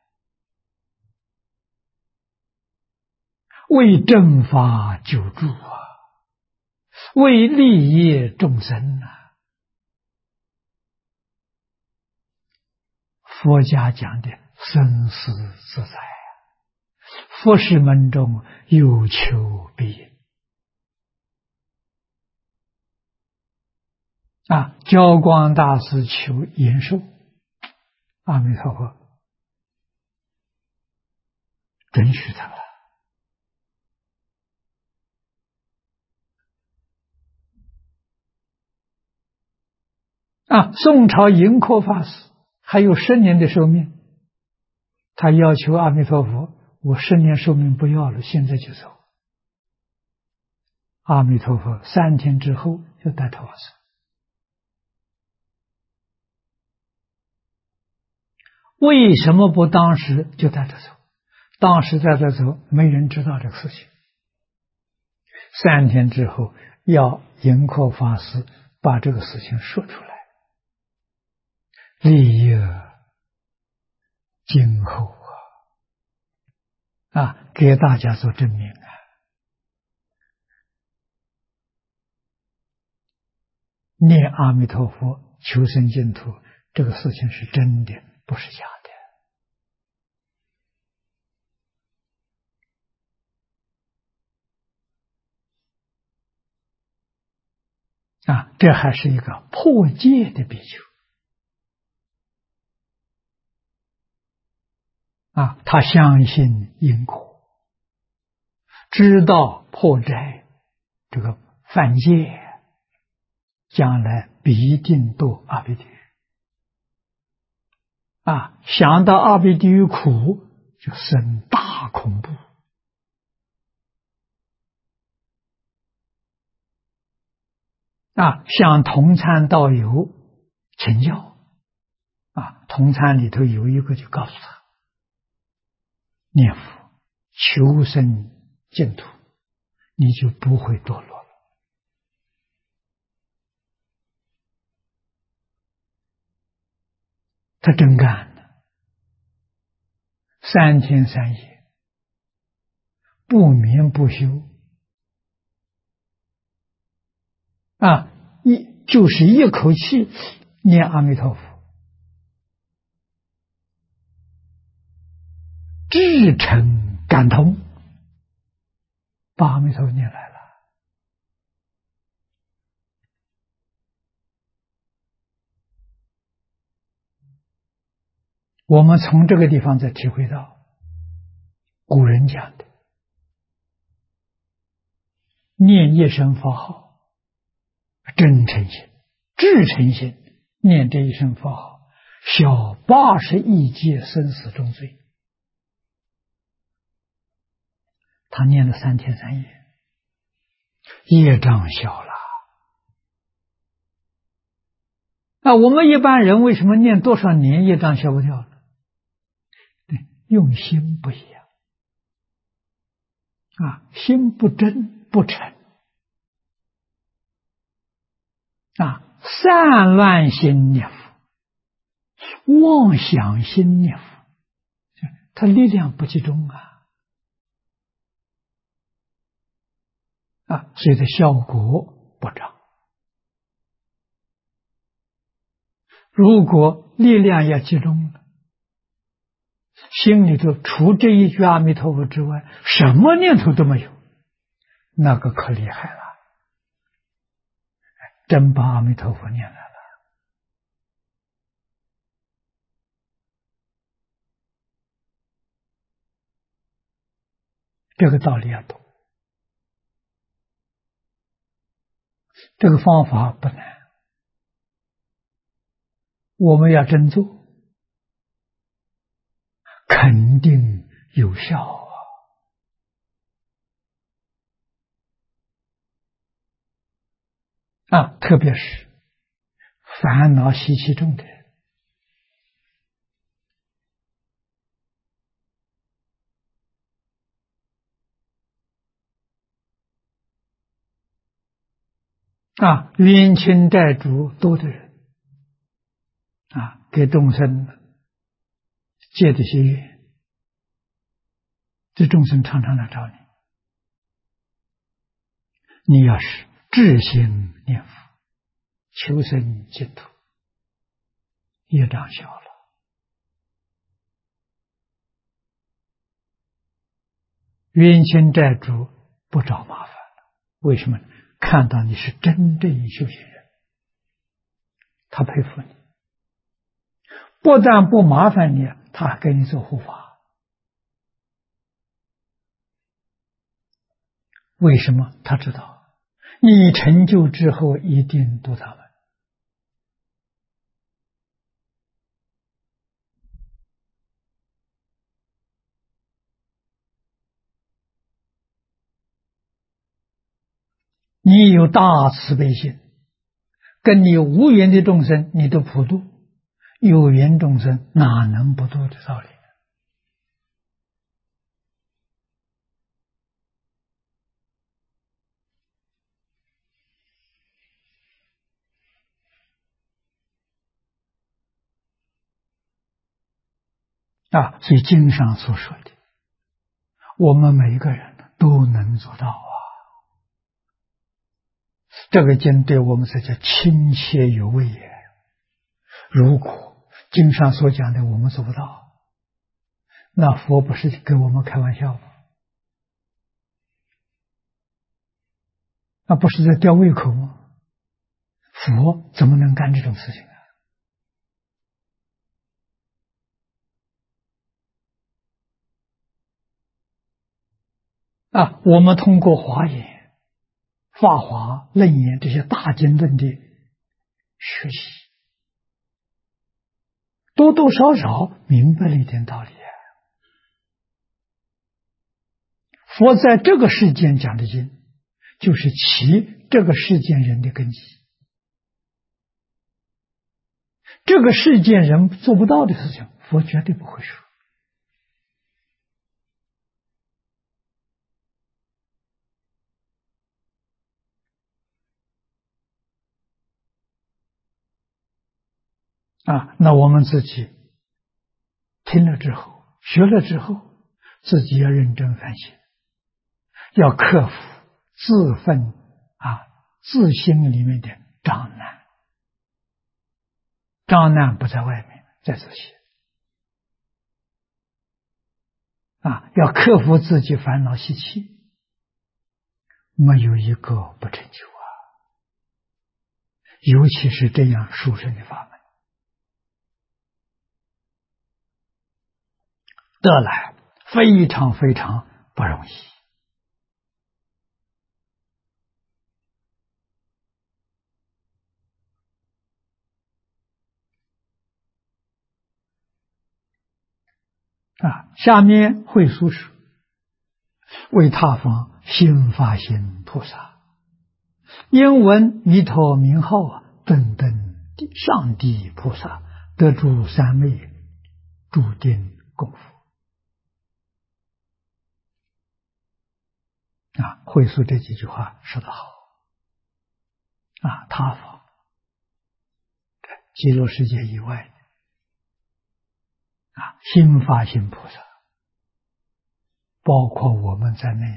为正法久住为利益众生佛家讲的生死自在佛事门中有求必应教光大师求延寿，阿弥陀佛准许他宋朝盈科法师还有10年的寿命，他要求阿弥陀佛，我10年寿命不要了，现在就走。阿弥陀佛3天之后就带他往生。为什么不当时就带他走？当时带他走，没人知道这个事情。3天之后，要盈科法师把这个事情说出来，利益今后给大家做证明念阿弥陀佛求生净土，这个事情是真的，不是假的这还是一个破戒的比丘他相信因果，知道破斋这个犯戒将来必定堕阿鼻地狱想到阿鼻地狱苦就生大恐怖向同参道友请教同参里头有一个就告诉他，念佛求生净土，你就不会堕落了。他真干了，3天3夜不眠不休就是一口气念阿弥陀佛至诚感通，把阿弥陀佛念来了。我们从这个地方再体会到古人讲的念一声佛号，真诚心、至诚心，念这一声佛号，消80亿劫生死重罪。他念了3天3夜，业障消了。那我们一般人为什么念多少年业障消不掉呢？用心不一样啊，心不真不诚啊，散乱心念佛，妄想心念佛，它力量不集中所以它效果不彰。如果力量要集中了，心里头除这一句阿弥陀佛之外，什么念头都没有，那个可厉害了，真把阿弥陀佛念来了。这个道理要懂，这个方法不难，我们要真做，肯定有效特别是烦恼习气重的人冤亲债主多的人给众生借这些缘，这众生常常来找你，你要是至心念佛，求生净土，业障小了。冤亲债主不找麻烦了，为什么？看到你是真正修行人，他佩服你，不但不麻烦你，他还给你做护法。为什么？他知道你成就之后一定度他们。你有大慈悲心，跟你无缘的众生你都普度，有缘众生哪能不度的道理？所以经上所说的，我们每一个人都能做到这个经对我们是叫亲切有味也。如果经上所讲的我们做不到，那佛不是给我们开玩笑吗？那不是在吊胃口吗？佛怎么能干这种事情我们通过华严、法华、楞严这些大经论的学习，多多少少明白了一点道理佛在这个世间讲的经，就是其这个世间人的根基。这个世间人做不到的事情，佛绝对不会说。那我们自己听了之后，学了之后，自己要认真反省，要克服自愤自心里面的障难。障难不在外面，在自己。 要克服自己烦恼习气，没有一个不成就啊！尤其是这样殊胜的法门，得来非常非常不容易。下面会疏说为他方心发心菩萨，因闻弥陀名号顿顿上帝菩萨，得诸三昧注定功夫。会述这几句话说得好。他方极乐世界以外心发心菩萨，包括我们在内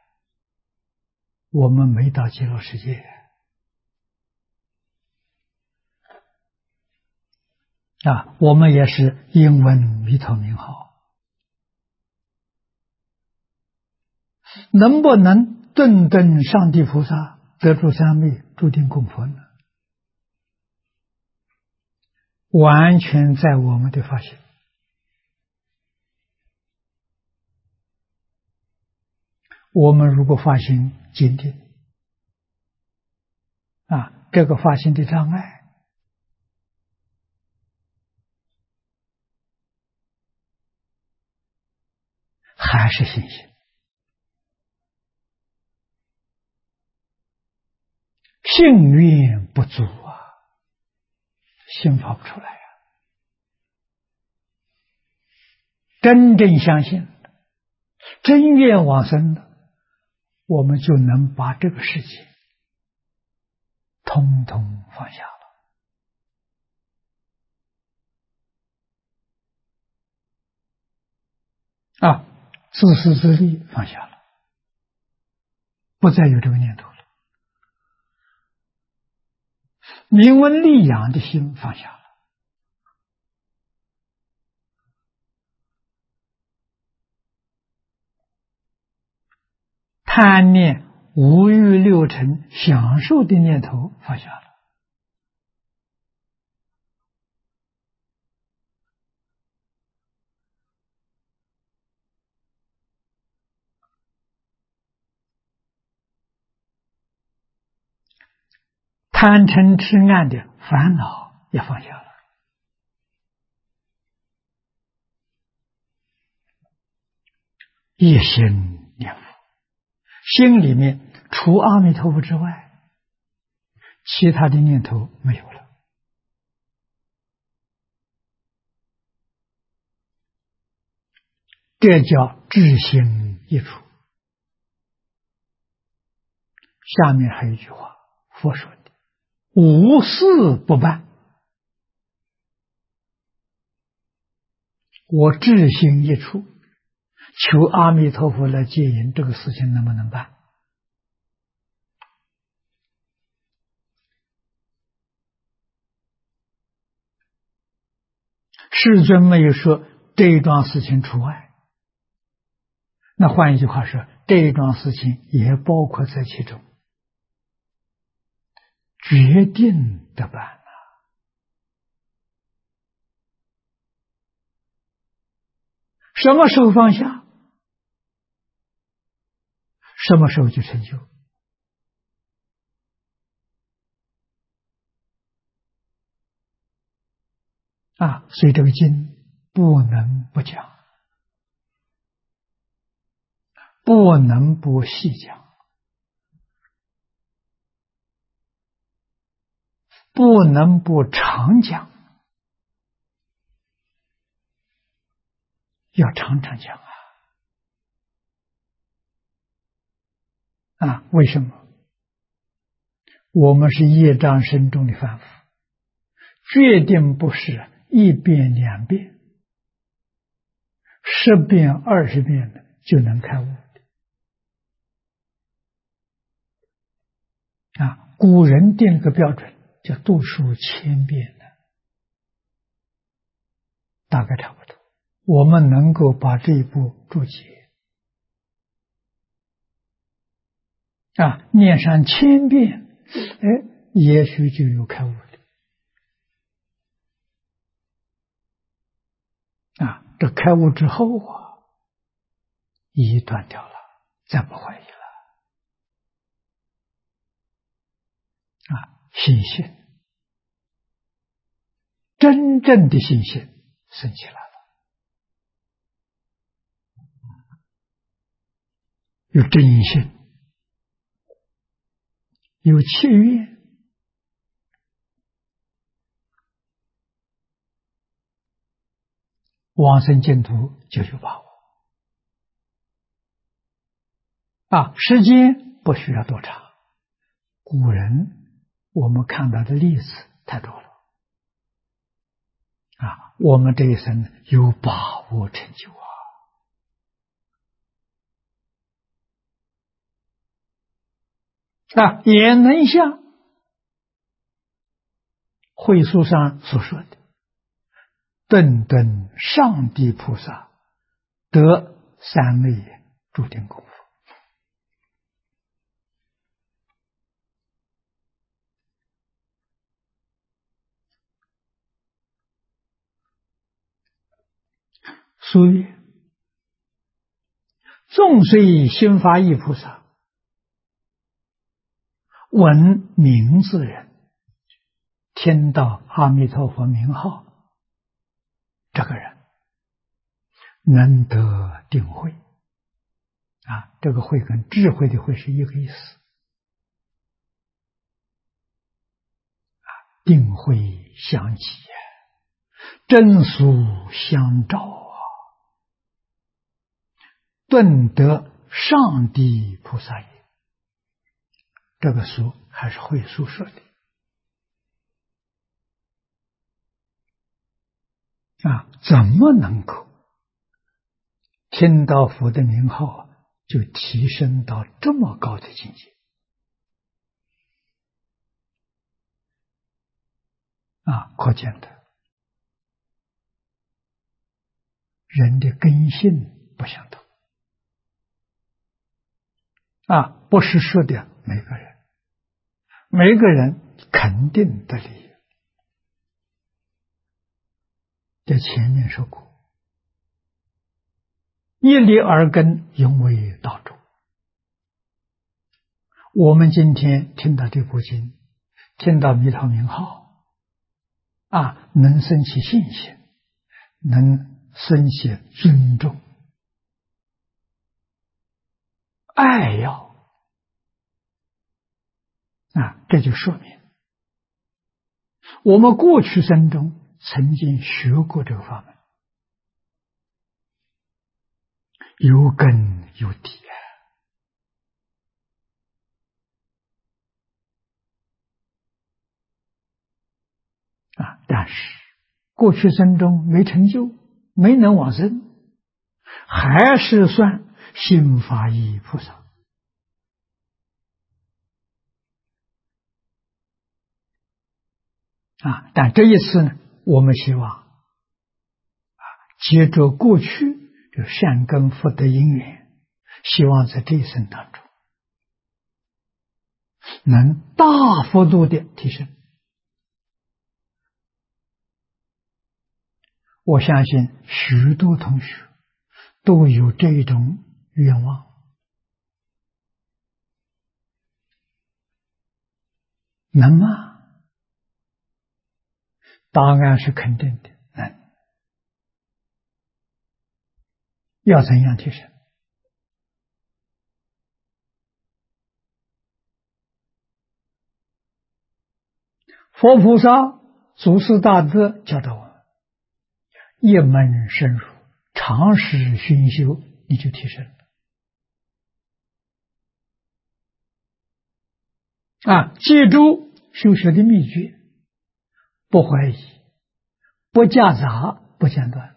我们没到极乐世界我们也是因闻弥陀名号，能不能顿顿上帝菩萨，得诸三昧注定功夫呢？完全在我们的发心。我们如果发心坚定这个发心的障碍还是信心，信愿不足心发不出来真正相信真愿往生的，我们就能把这个世界通通放下了自私自利放下了，不再有这个念头了，名闻利养的心放下了，贪念五欲六尘享受的念头放下了，贪嗔痴暗的烦恼也放下了，一心念佛，心里面除阿弥陀佛之外，其他的念头没有了。这叫至心一处。下面还有一句话，佛说的无事不办。我至心一处，求阿弥陀佛来接引，这个事情能不能办？世尊没有说这一桩事情除外，那换一句话说，这一桩事情也包括在其中，决定的办什么时候放下，什么时候就成就所以这个经不能不讲，不能不细讲，不能不常讲，要常常讲为什么？我们是业障深重的凡夫，决定不是一遍两遍10遍20遍的就能开悟的古人定了个标准叫度数1000遍的，大概差不多我们能够把这一部注解念上1000遍，也许就有开悟的。这开悟之后疑断掉了，再不怀疑了。信心，真正的信心升起来了，有真心，有切愿，往生净土就有把握。时间不需要多长，古人我们看到的例子太多了。我们这一生有把握成就也能像会书上所说的，顿顿上帝菩萨得三昧注定功夫。所以纵虽心发意菩萨，闻名字人听到阿弥陀佛名号，这个人能得定慧这个慧跟智慧的慧是一个意思。定慧相继真俗相照顿得上帝菩萨也。这个书还是慧书说的怎么能够听到佛的名号就提升到这么高的境界可见的人的根性不相同不是说的每个人肯定得利。在前面说过，一粒耳根，永为道主。我们今天听到这部经，听到弥陀名号能生起信心，能生起尊重、爱要这就说明我们过去生中曾经学过这个法门，有根有底但是过去生中没成就，没能往生，还是算心法意菩萨但这一次呢，我们希望接着过去这善根福德因缘，希望在这一生当中能大幅度的提升。我相信许多同学都有这种愿望能吗？答案是肯定的，能。要怎样提升？佛菩萨祖师大德教导我们，一门深入，长时熏修，你就提升了。记住修学的秘诀，不怀疑，不夹杂，不间断。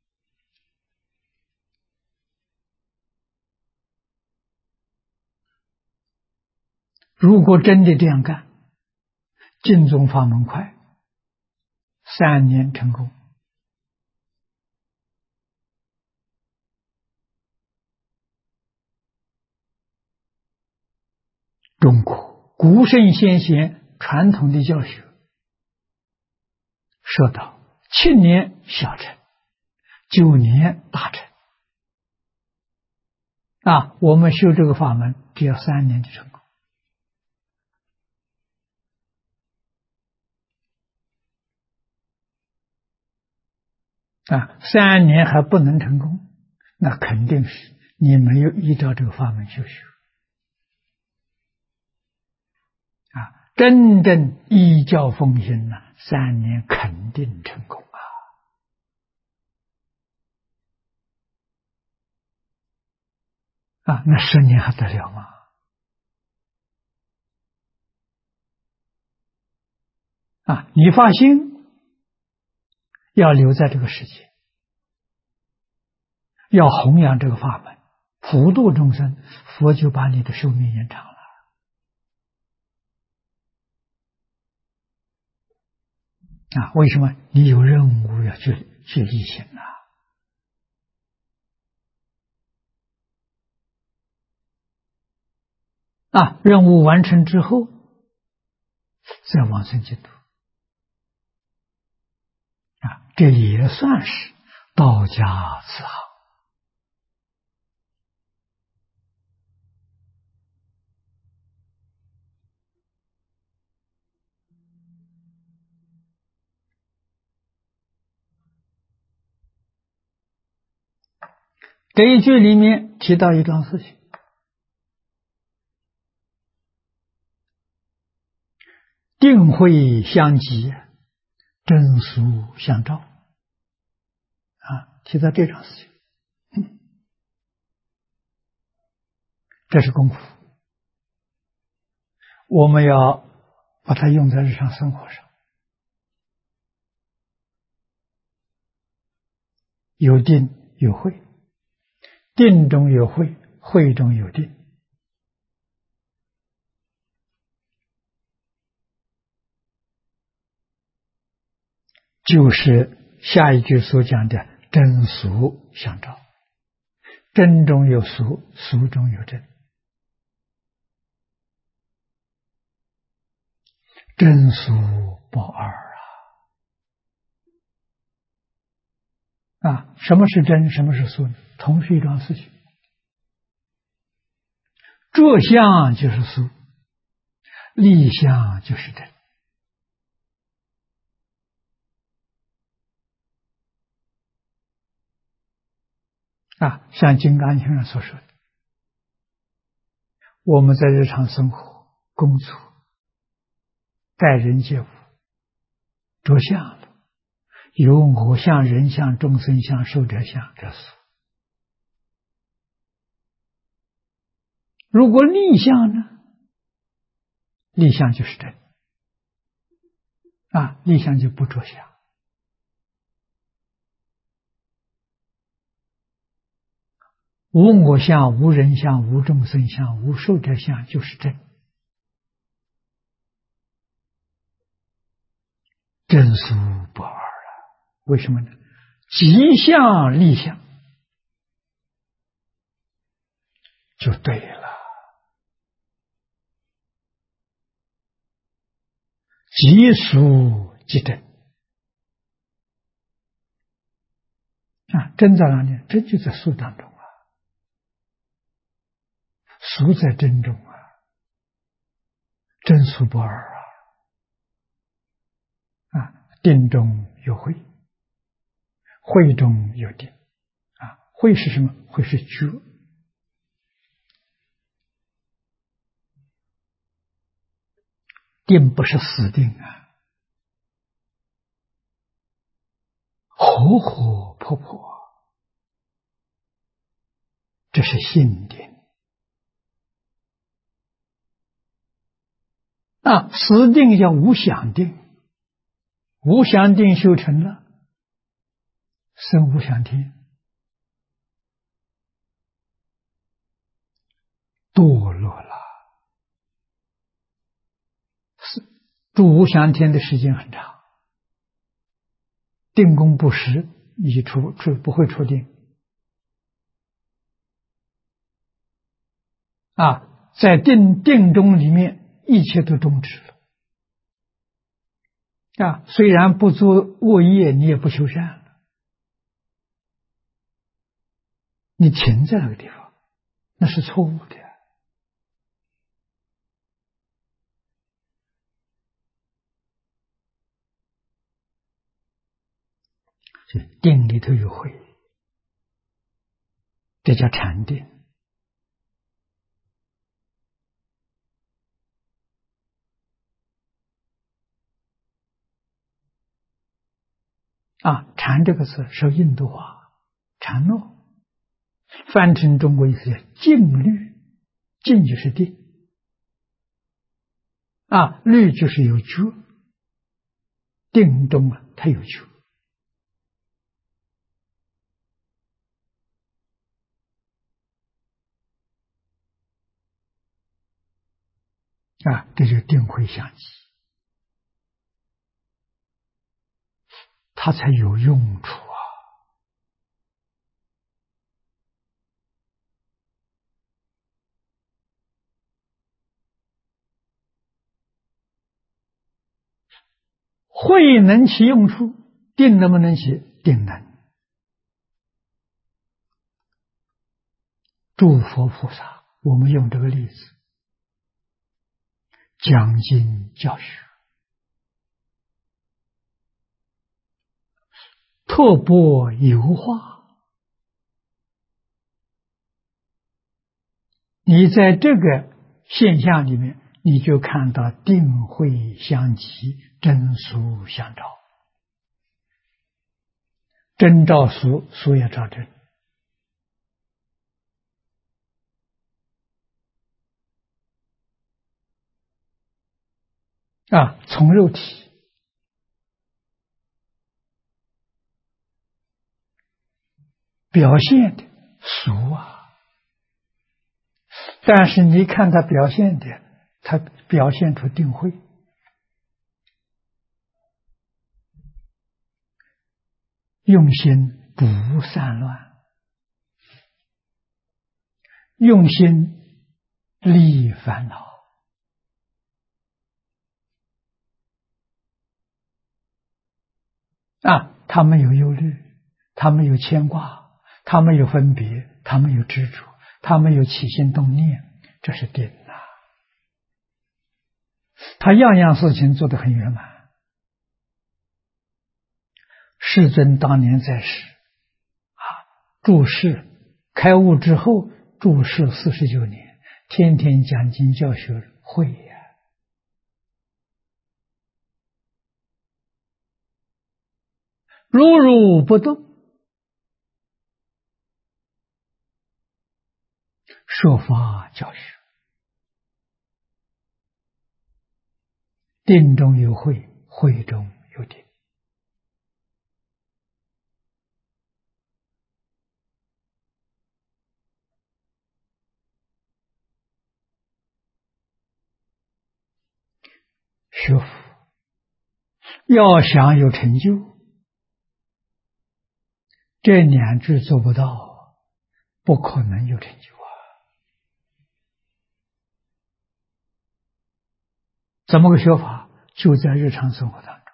如果真的这样干，净宗法门快，3年成功。 中国古圣先贤传统的教学说到7年小乘，9年大乘。我们修这个法门只要3年就成功。3年还不能成功，那肯定是你没有依照这个法门修学。真正依教奉行3年肯定成功那10年还得了吗？你发心要留在这个世界，要弘扬这个法门，普度众生，佛就把你的寿命延长了。为什么？你有任务要去履行任务完成之后，再往生净土这也算是道家慈航。这一句里面提到一桩事情，定慧相即，真俗相照提到这桩事情，这是功夫，我们要把它用在日常生活上，有定有慧，定中有慧，慧中有定。就是下一句所讲的真俗相照，真中有俗，俗中有真，真俗不二什么是真，什么是俗？同是一桩事情。着相就是俗，立相就是真。像金刚经上所说的，我们在日常生活、工作、待人接物，着相了，有我相、人相、众生相、寿者相，这是。如果立相呢？立相就是真立相就不着相。无我相、无人相、无众生相、无寿者相，就是真。真俗不二为什么呢？即相立相就对了，即俗即真真在哪里？真就在俗当中俗在真中真俗不二定中有慧，慧中有定慧是什么？慧是觉，定不是死定活活泼泼，这是心定死定叫无想定，无想定修成了，生无想天，堕落了。住无想天的时间很长，定功不实，你不会出定在定中里面，一切都终止了。虽然不做恶业，你也不修善了，你停在那个地方，那是错误的。定里头有慧，这叫禅定。禅这个词是印度话，禅诺，翻成中国意思叫静虑，静就是定，虑就是有觉，定中它有觉。这就定慧相继，它才有用处慧能起用处，定能不能起？定能。诸佛菩萨，我们用这个例子讲经教学，托钵游化，你在这个现象里面，你就看到定慧相继，真俗相照，真照俗，俗也照真。从肉体表现的俗但是你看他表现的，他表现出定慧，用心不散乱，用心离烦恼。他没有忧虑，他没有牵挂，他没有分别，他没有执着，他没有起心动念，这是定他样样事情做得很圆满。世尊当年在世住世开悟之后，住世49年，天天讲经教学会如如不动，说法教学，定中有慧，慧中有定。学佛要想有成就，这2句做不到，不可能有成就怎么个学法？就在日常生活当中，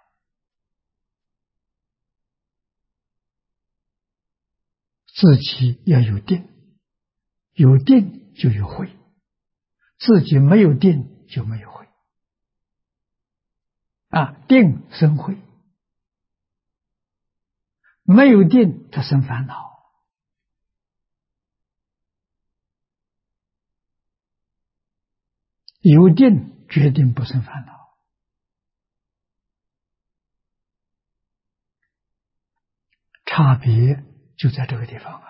自己要有定，有定就有慧，自己没有定就没有慧。定生慧，没有定它生烦恼。有定决定不生烦恼。差别就在这个地方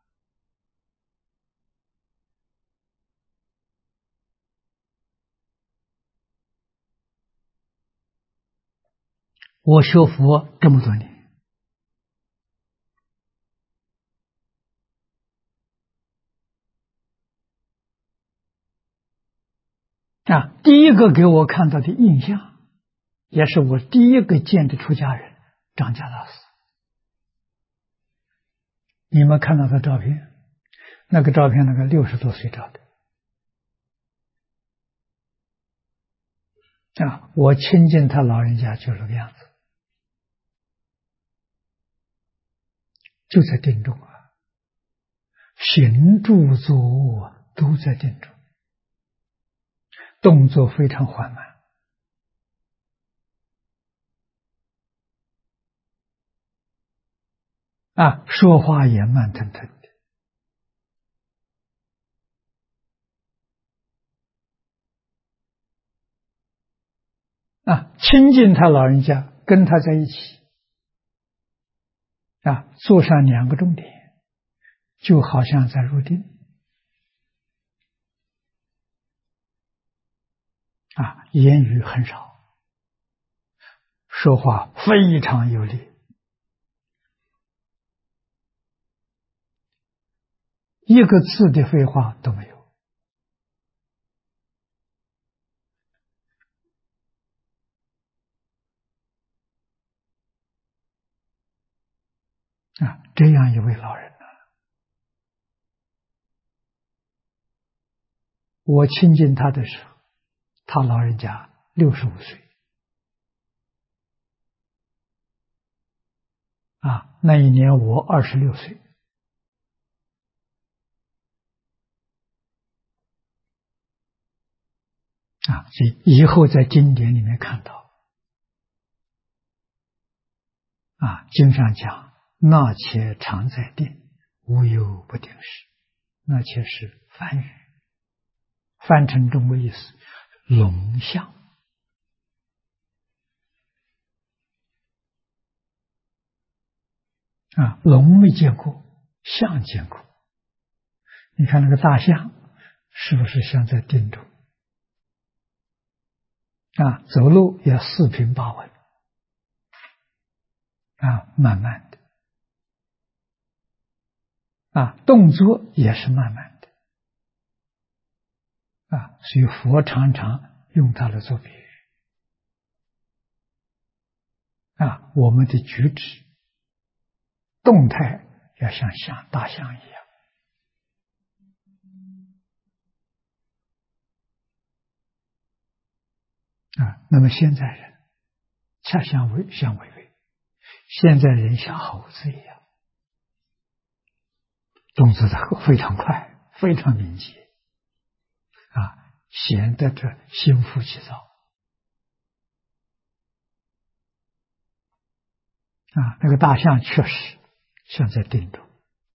我学佛这么多年，第一个给我看到的印象，也是我第一个见的出家人张家大师。你们看到的照片，那个照片那个60多岁照的， 我亲近他老人家就这个样子，就在定中行住坐卧都在定中，动作非常缓慢说话也慢腾腾的亲近他老人家，跟他在一起坐上2个钟点，就好像在入定言语很少，说话非常有力，一个字的废话都没有这样一位老人我亲近他的时候，他老人家65岁那一年我26岁所以以后在经典里面看到经上讲那且常在定，无有不定时。那且是梵语，翻成中国意思龙象龙没见过，象见过。你看那个大象是不是像在定中走路也四平八稳慢慢的动作也是慢慢的所以佛常常用它来做比喻我们的举止动态要像大象一样那么现在人恰像违背，现在人像猴子一样，动作的非常快，非常敏捷显得这心浮气躁那个大象确实像在定中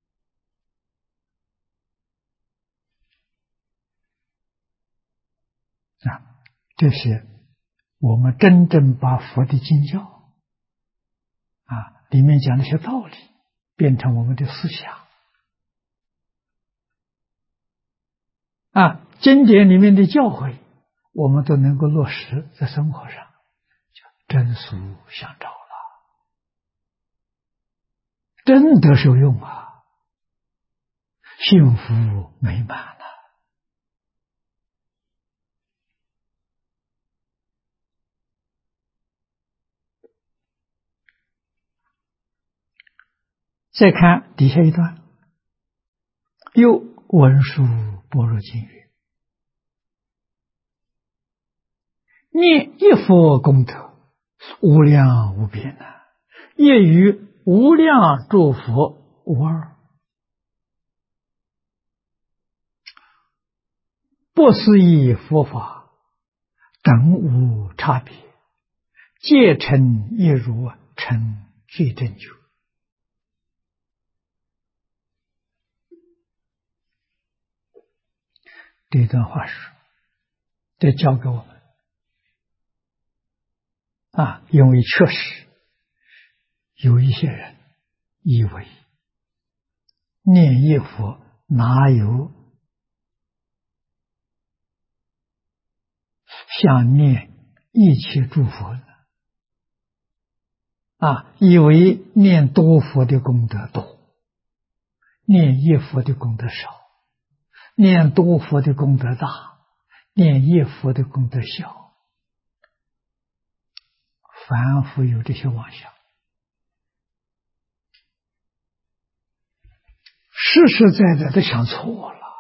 这些我们真正把佛的经教里面讲那些道理变成我们的思想经典里面的教诲我们都能够落实在生活上，就真俗相照了，真的受用幸福美满了。再看底下一段，又文殊般若经云：念一佛功德无量无边业于无量诸佛无二，不思议佛法等无差别，皆成一如，成最正觉。这段话是得教给我们因为确实有一些人以为念一佛哪有像念一切诸佛呢以为念多佛的功德多，念一佛的功德少，念多佛的功德大，念一佛的功德小，凡夫有这些妄想，实实在在的想错了。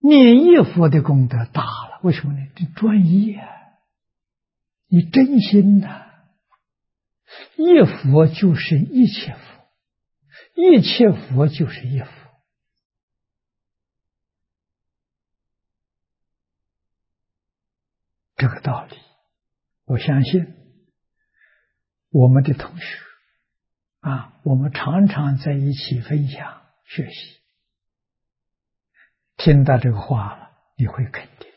念一佛的功德大了，为什么呢？你专一啊，你真心呐、一佛就是一切佛，一切佛就是一佛。这个道理，我相信我们的同学我们常常在一起分享学习，听到这个话了，你会肯定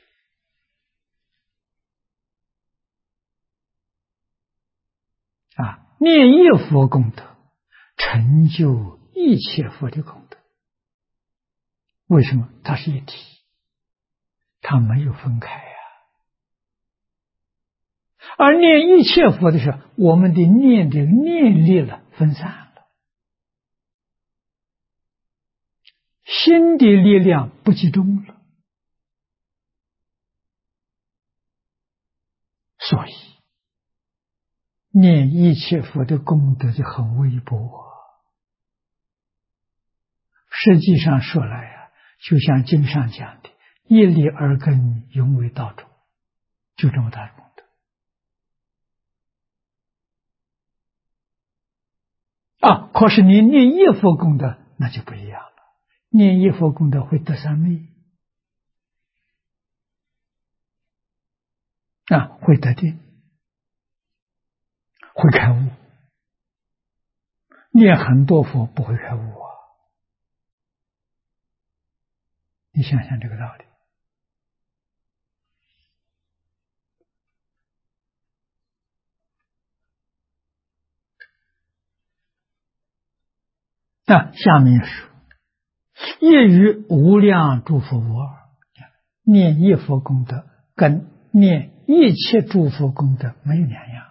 念一佛功德成就一切佛的功德。为什么？它是一体，它没有分开而念一切佛的时候，我们的念力了分散了，心的力量不集中了，所以念一切佛的功德就很微薄。实际上说来就像经上讲的，一粒而根，永为道种，就这么大的功德可是你念一佛功德那就不一样了，念一佛功德会得三昧会得定，会开悟。念很多佛不会开悟你想想这个道理下面说业于无量诸佛无二，念一佛功德跟念一切诸佛功德没有两样。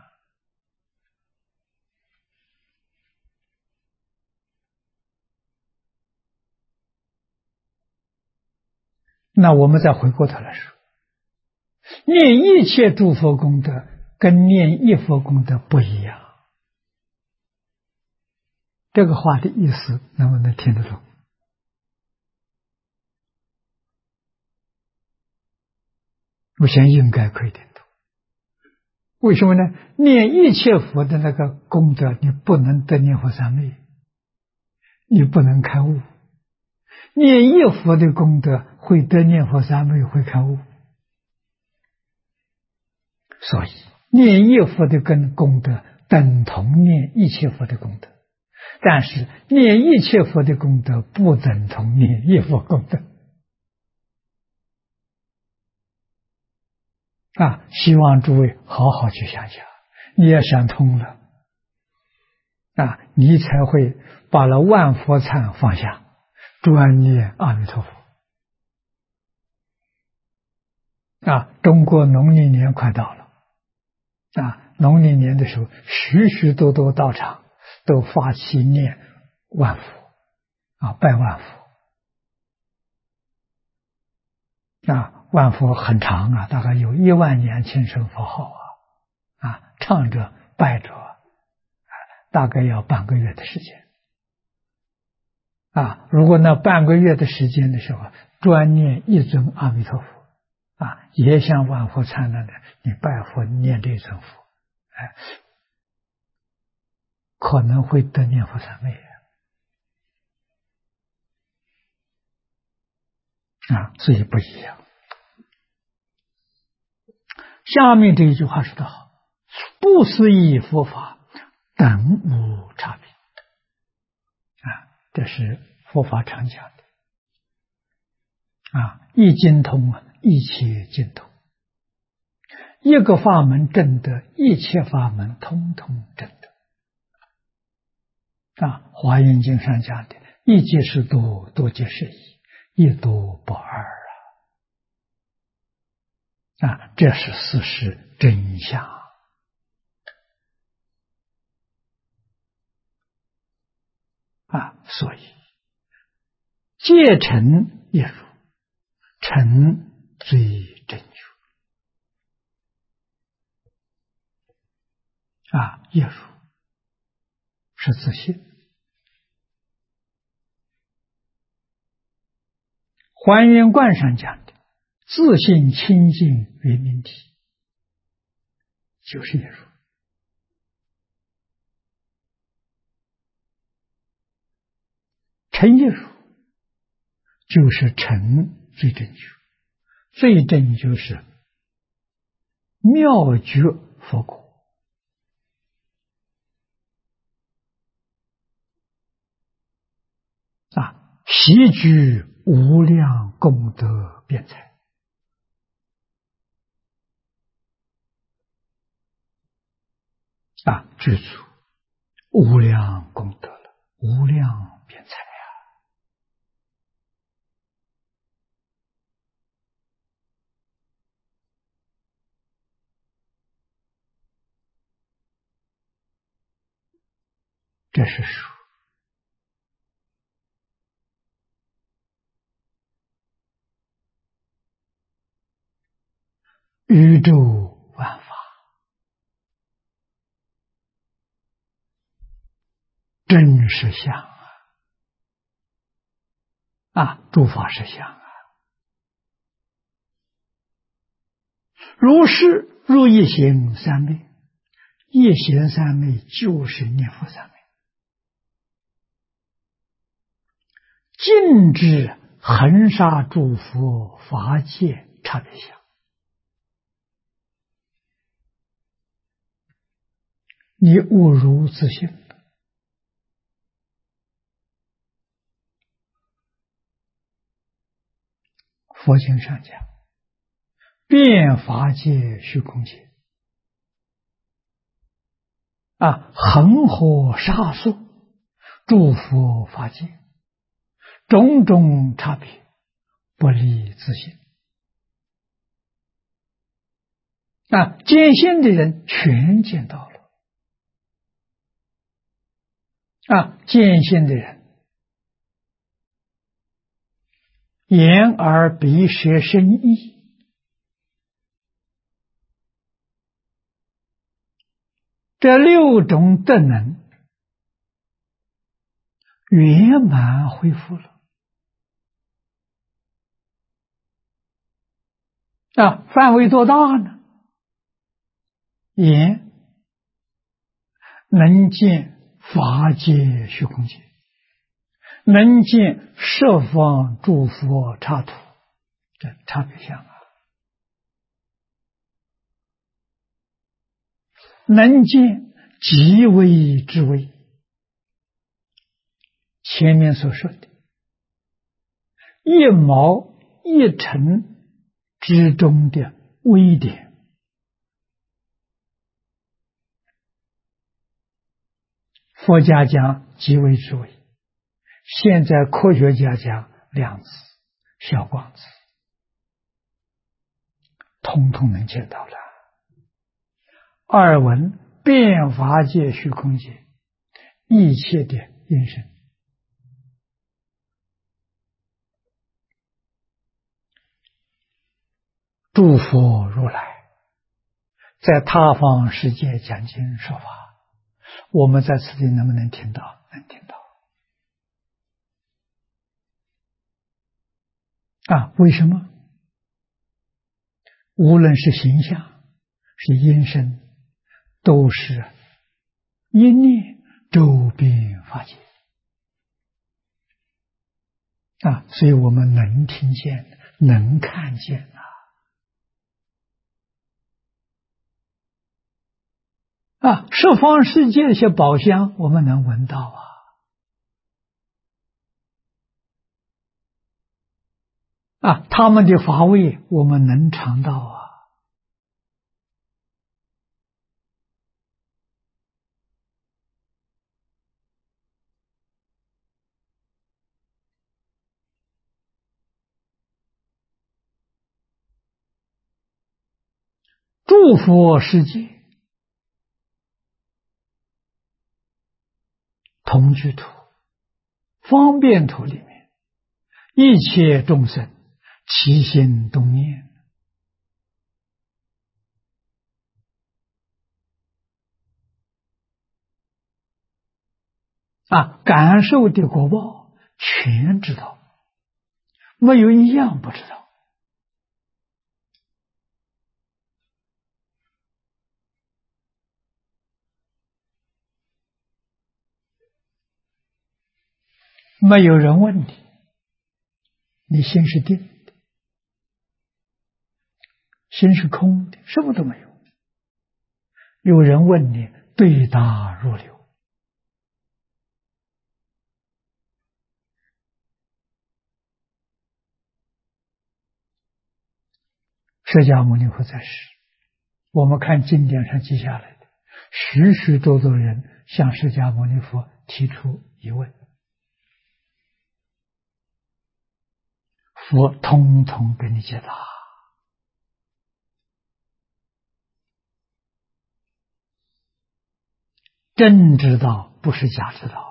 那我们再回过头来说，念一切诸佛功德跟念一佛功德不一样。这个话的意思能不能听得懂？我想应该可以听懂。为什么呢？念一切佛的那个功德，你不能得念佛三昧，你不能开悟。念一佛的功德会得念佛三昧，会开悟。所以念一佛的功德等同念一切佛的功德，但是念一切佛的功德不等同念一佛功德希望诸位好好去想想，你要想通了你才会把那万佛忏放下，专念阿弥陀佛中国农历年快到了农历年的时候，许许多多道场都发起念万佛拜万佛万佛很长大概有12000声佛号唱着拜着大概要半个月的时间如果那半个月的时间的时候专念一尊阿弥陀佛也像万佛忏那的，你拜佛念这一尊佛可能会得念佛三昧所以不一样。下面这一句话说得好，不思议佛法等无差别这是佛法常讲的一精通一切精通，一个法门证得一切法门通通证得华严经上讲的一即是多，多即是一，一多不二这是事实真相所以戒尘一如，尘最真觉一如是自信， 还原观上讲的自性清净圆明体，就是业如。成业如就是成最正觉，最正就是妙觉佛果习具无量功德辩才具足无量功德了，无量辩才这是说宇宙万法真实相诸法实相如是入一行三昧，一行三昧就是念佛三昧，尽知恒沙诸佛法界差别相。你悟如自性了，佛经上讲，遍法界虚空界恒河沙数诸佛法界，种种差别不离自性见性的人全见到了见性的人眼耳鼻舌身意这六种德能圆满恢复了范围多大呢？眼能见法界虚空界，能见十方诸佛刹土，这差别相能见极微之微，前面所说的一毛一尘之中的微点，佛家讲极微之微，现在科学家讲量子、小光子，通通能见到了。二闻遍法界虚空界一切的因身，诸佛如来在他方世界讲经说法，我们在此地能不能听到？能听到为什么？无论是形象是因身，都是一念周遍法界所以我们能听见，能看见十方世界一些宝香我们能闻到他们的法味我们能尝到诸佛世界同居土、方便土里面，一切众生起心动念感受的果报全知道， 没有一样不知道。没有人问你，你心是定的，心是空的，什么都没有。有人问你，对答如流。释迦牟尼佛在世，我们看经典上记下来的，许许多多人向释迦牟尼佛提出疑问，佛通通给你解答。真知道不是假知道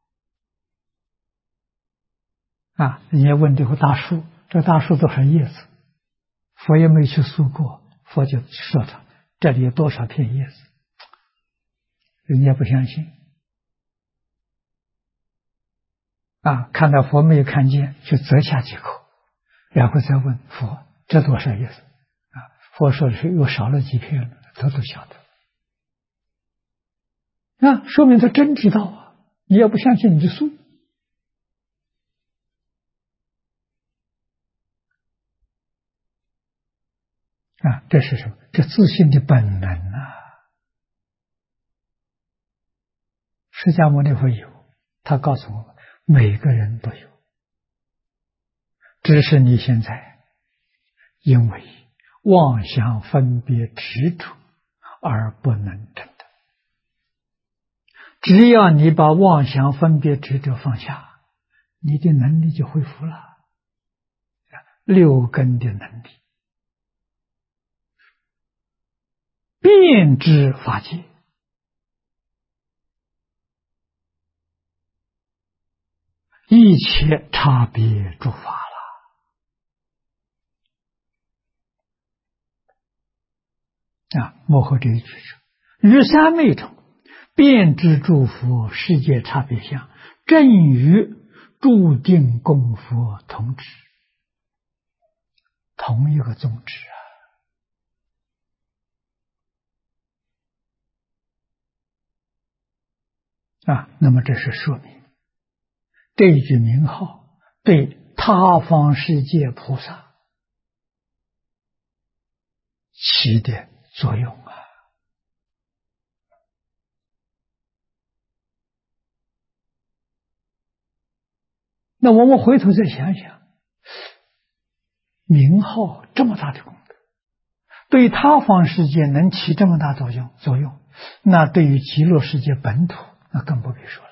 啊！人家问这棵大树，这大树多少叶子？佛也没去数过，佛就说他这里有多少片叶子，人家不相信啊！看到佛没有看见，就择下几口，然后再问佛这多少叶子啊？佛说的是又少了几片了，他都晓得。那说明他真知道啊！你要不相信，你就数啊！这是什么？这自信的本能啊！释迦牟尼佛有，他告诉我们，每个人都有，只是你现在因为妄想分别执着而不能证得。只要你把妄想分别执着放下，你的能力就恢复了，六根的能力，遍知法界，一切差别诸法了啊！幕后这一句是于三昧中遍知诸佛世界差别相，正与注定功佛同旨，同一个宗旨啊！那么这是说明这一句名号对他方世界菩萨起的作用啊！那我们回头再想想，名号这么大的功德，对他方世界能起这么大作用，那对于极乐世界本土，那更不必说了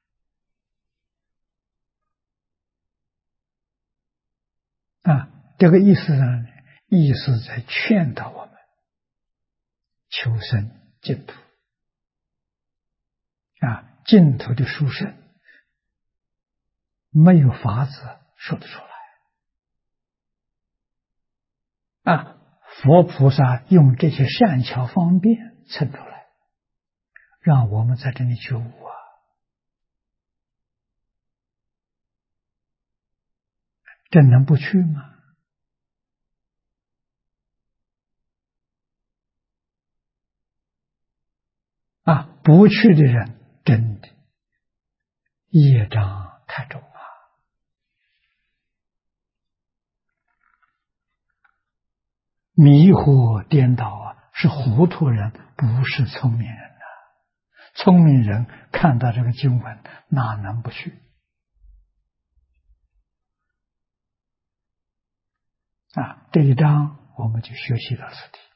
啊！这个意思呢，意思在劝导我们求生净土啊，净土的殊胜没有法子说得出来啊！佛菩萨用这些善巧方便衬出来，让我们在这里觉悟啊！这能不去吗？啊，不去的人真的业障太重啊！迷惑颠倒啊，是糊涂人，不是聪明人呐！聪明人看到这个经文，哪能不去啊？这一章我们就学习到此地。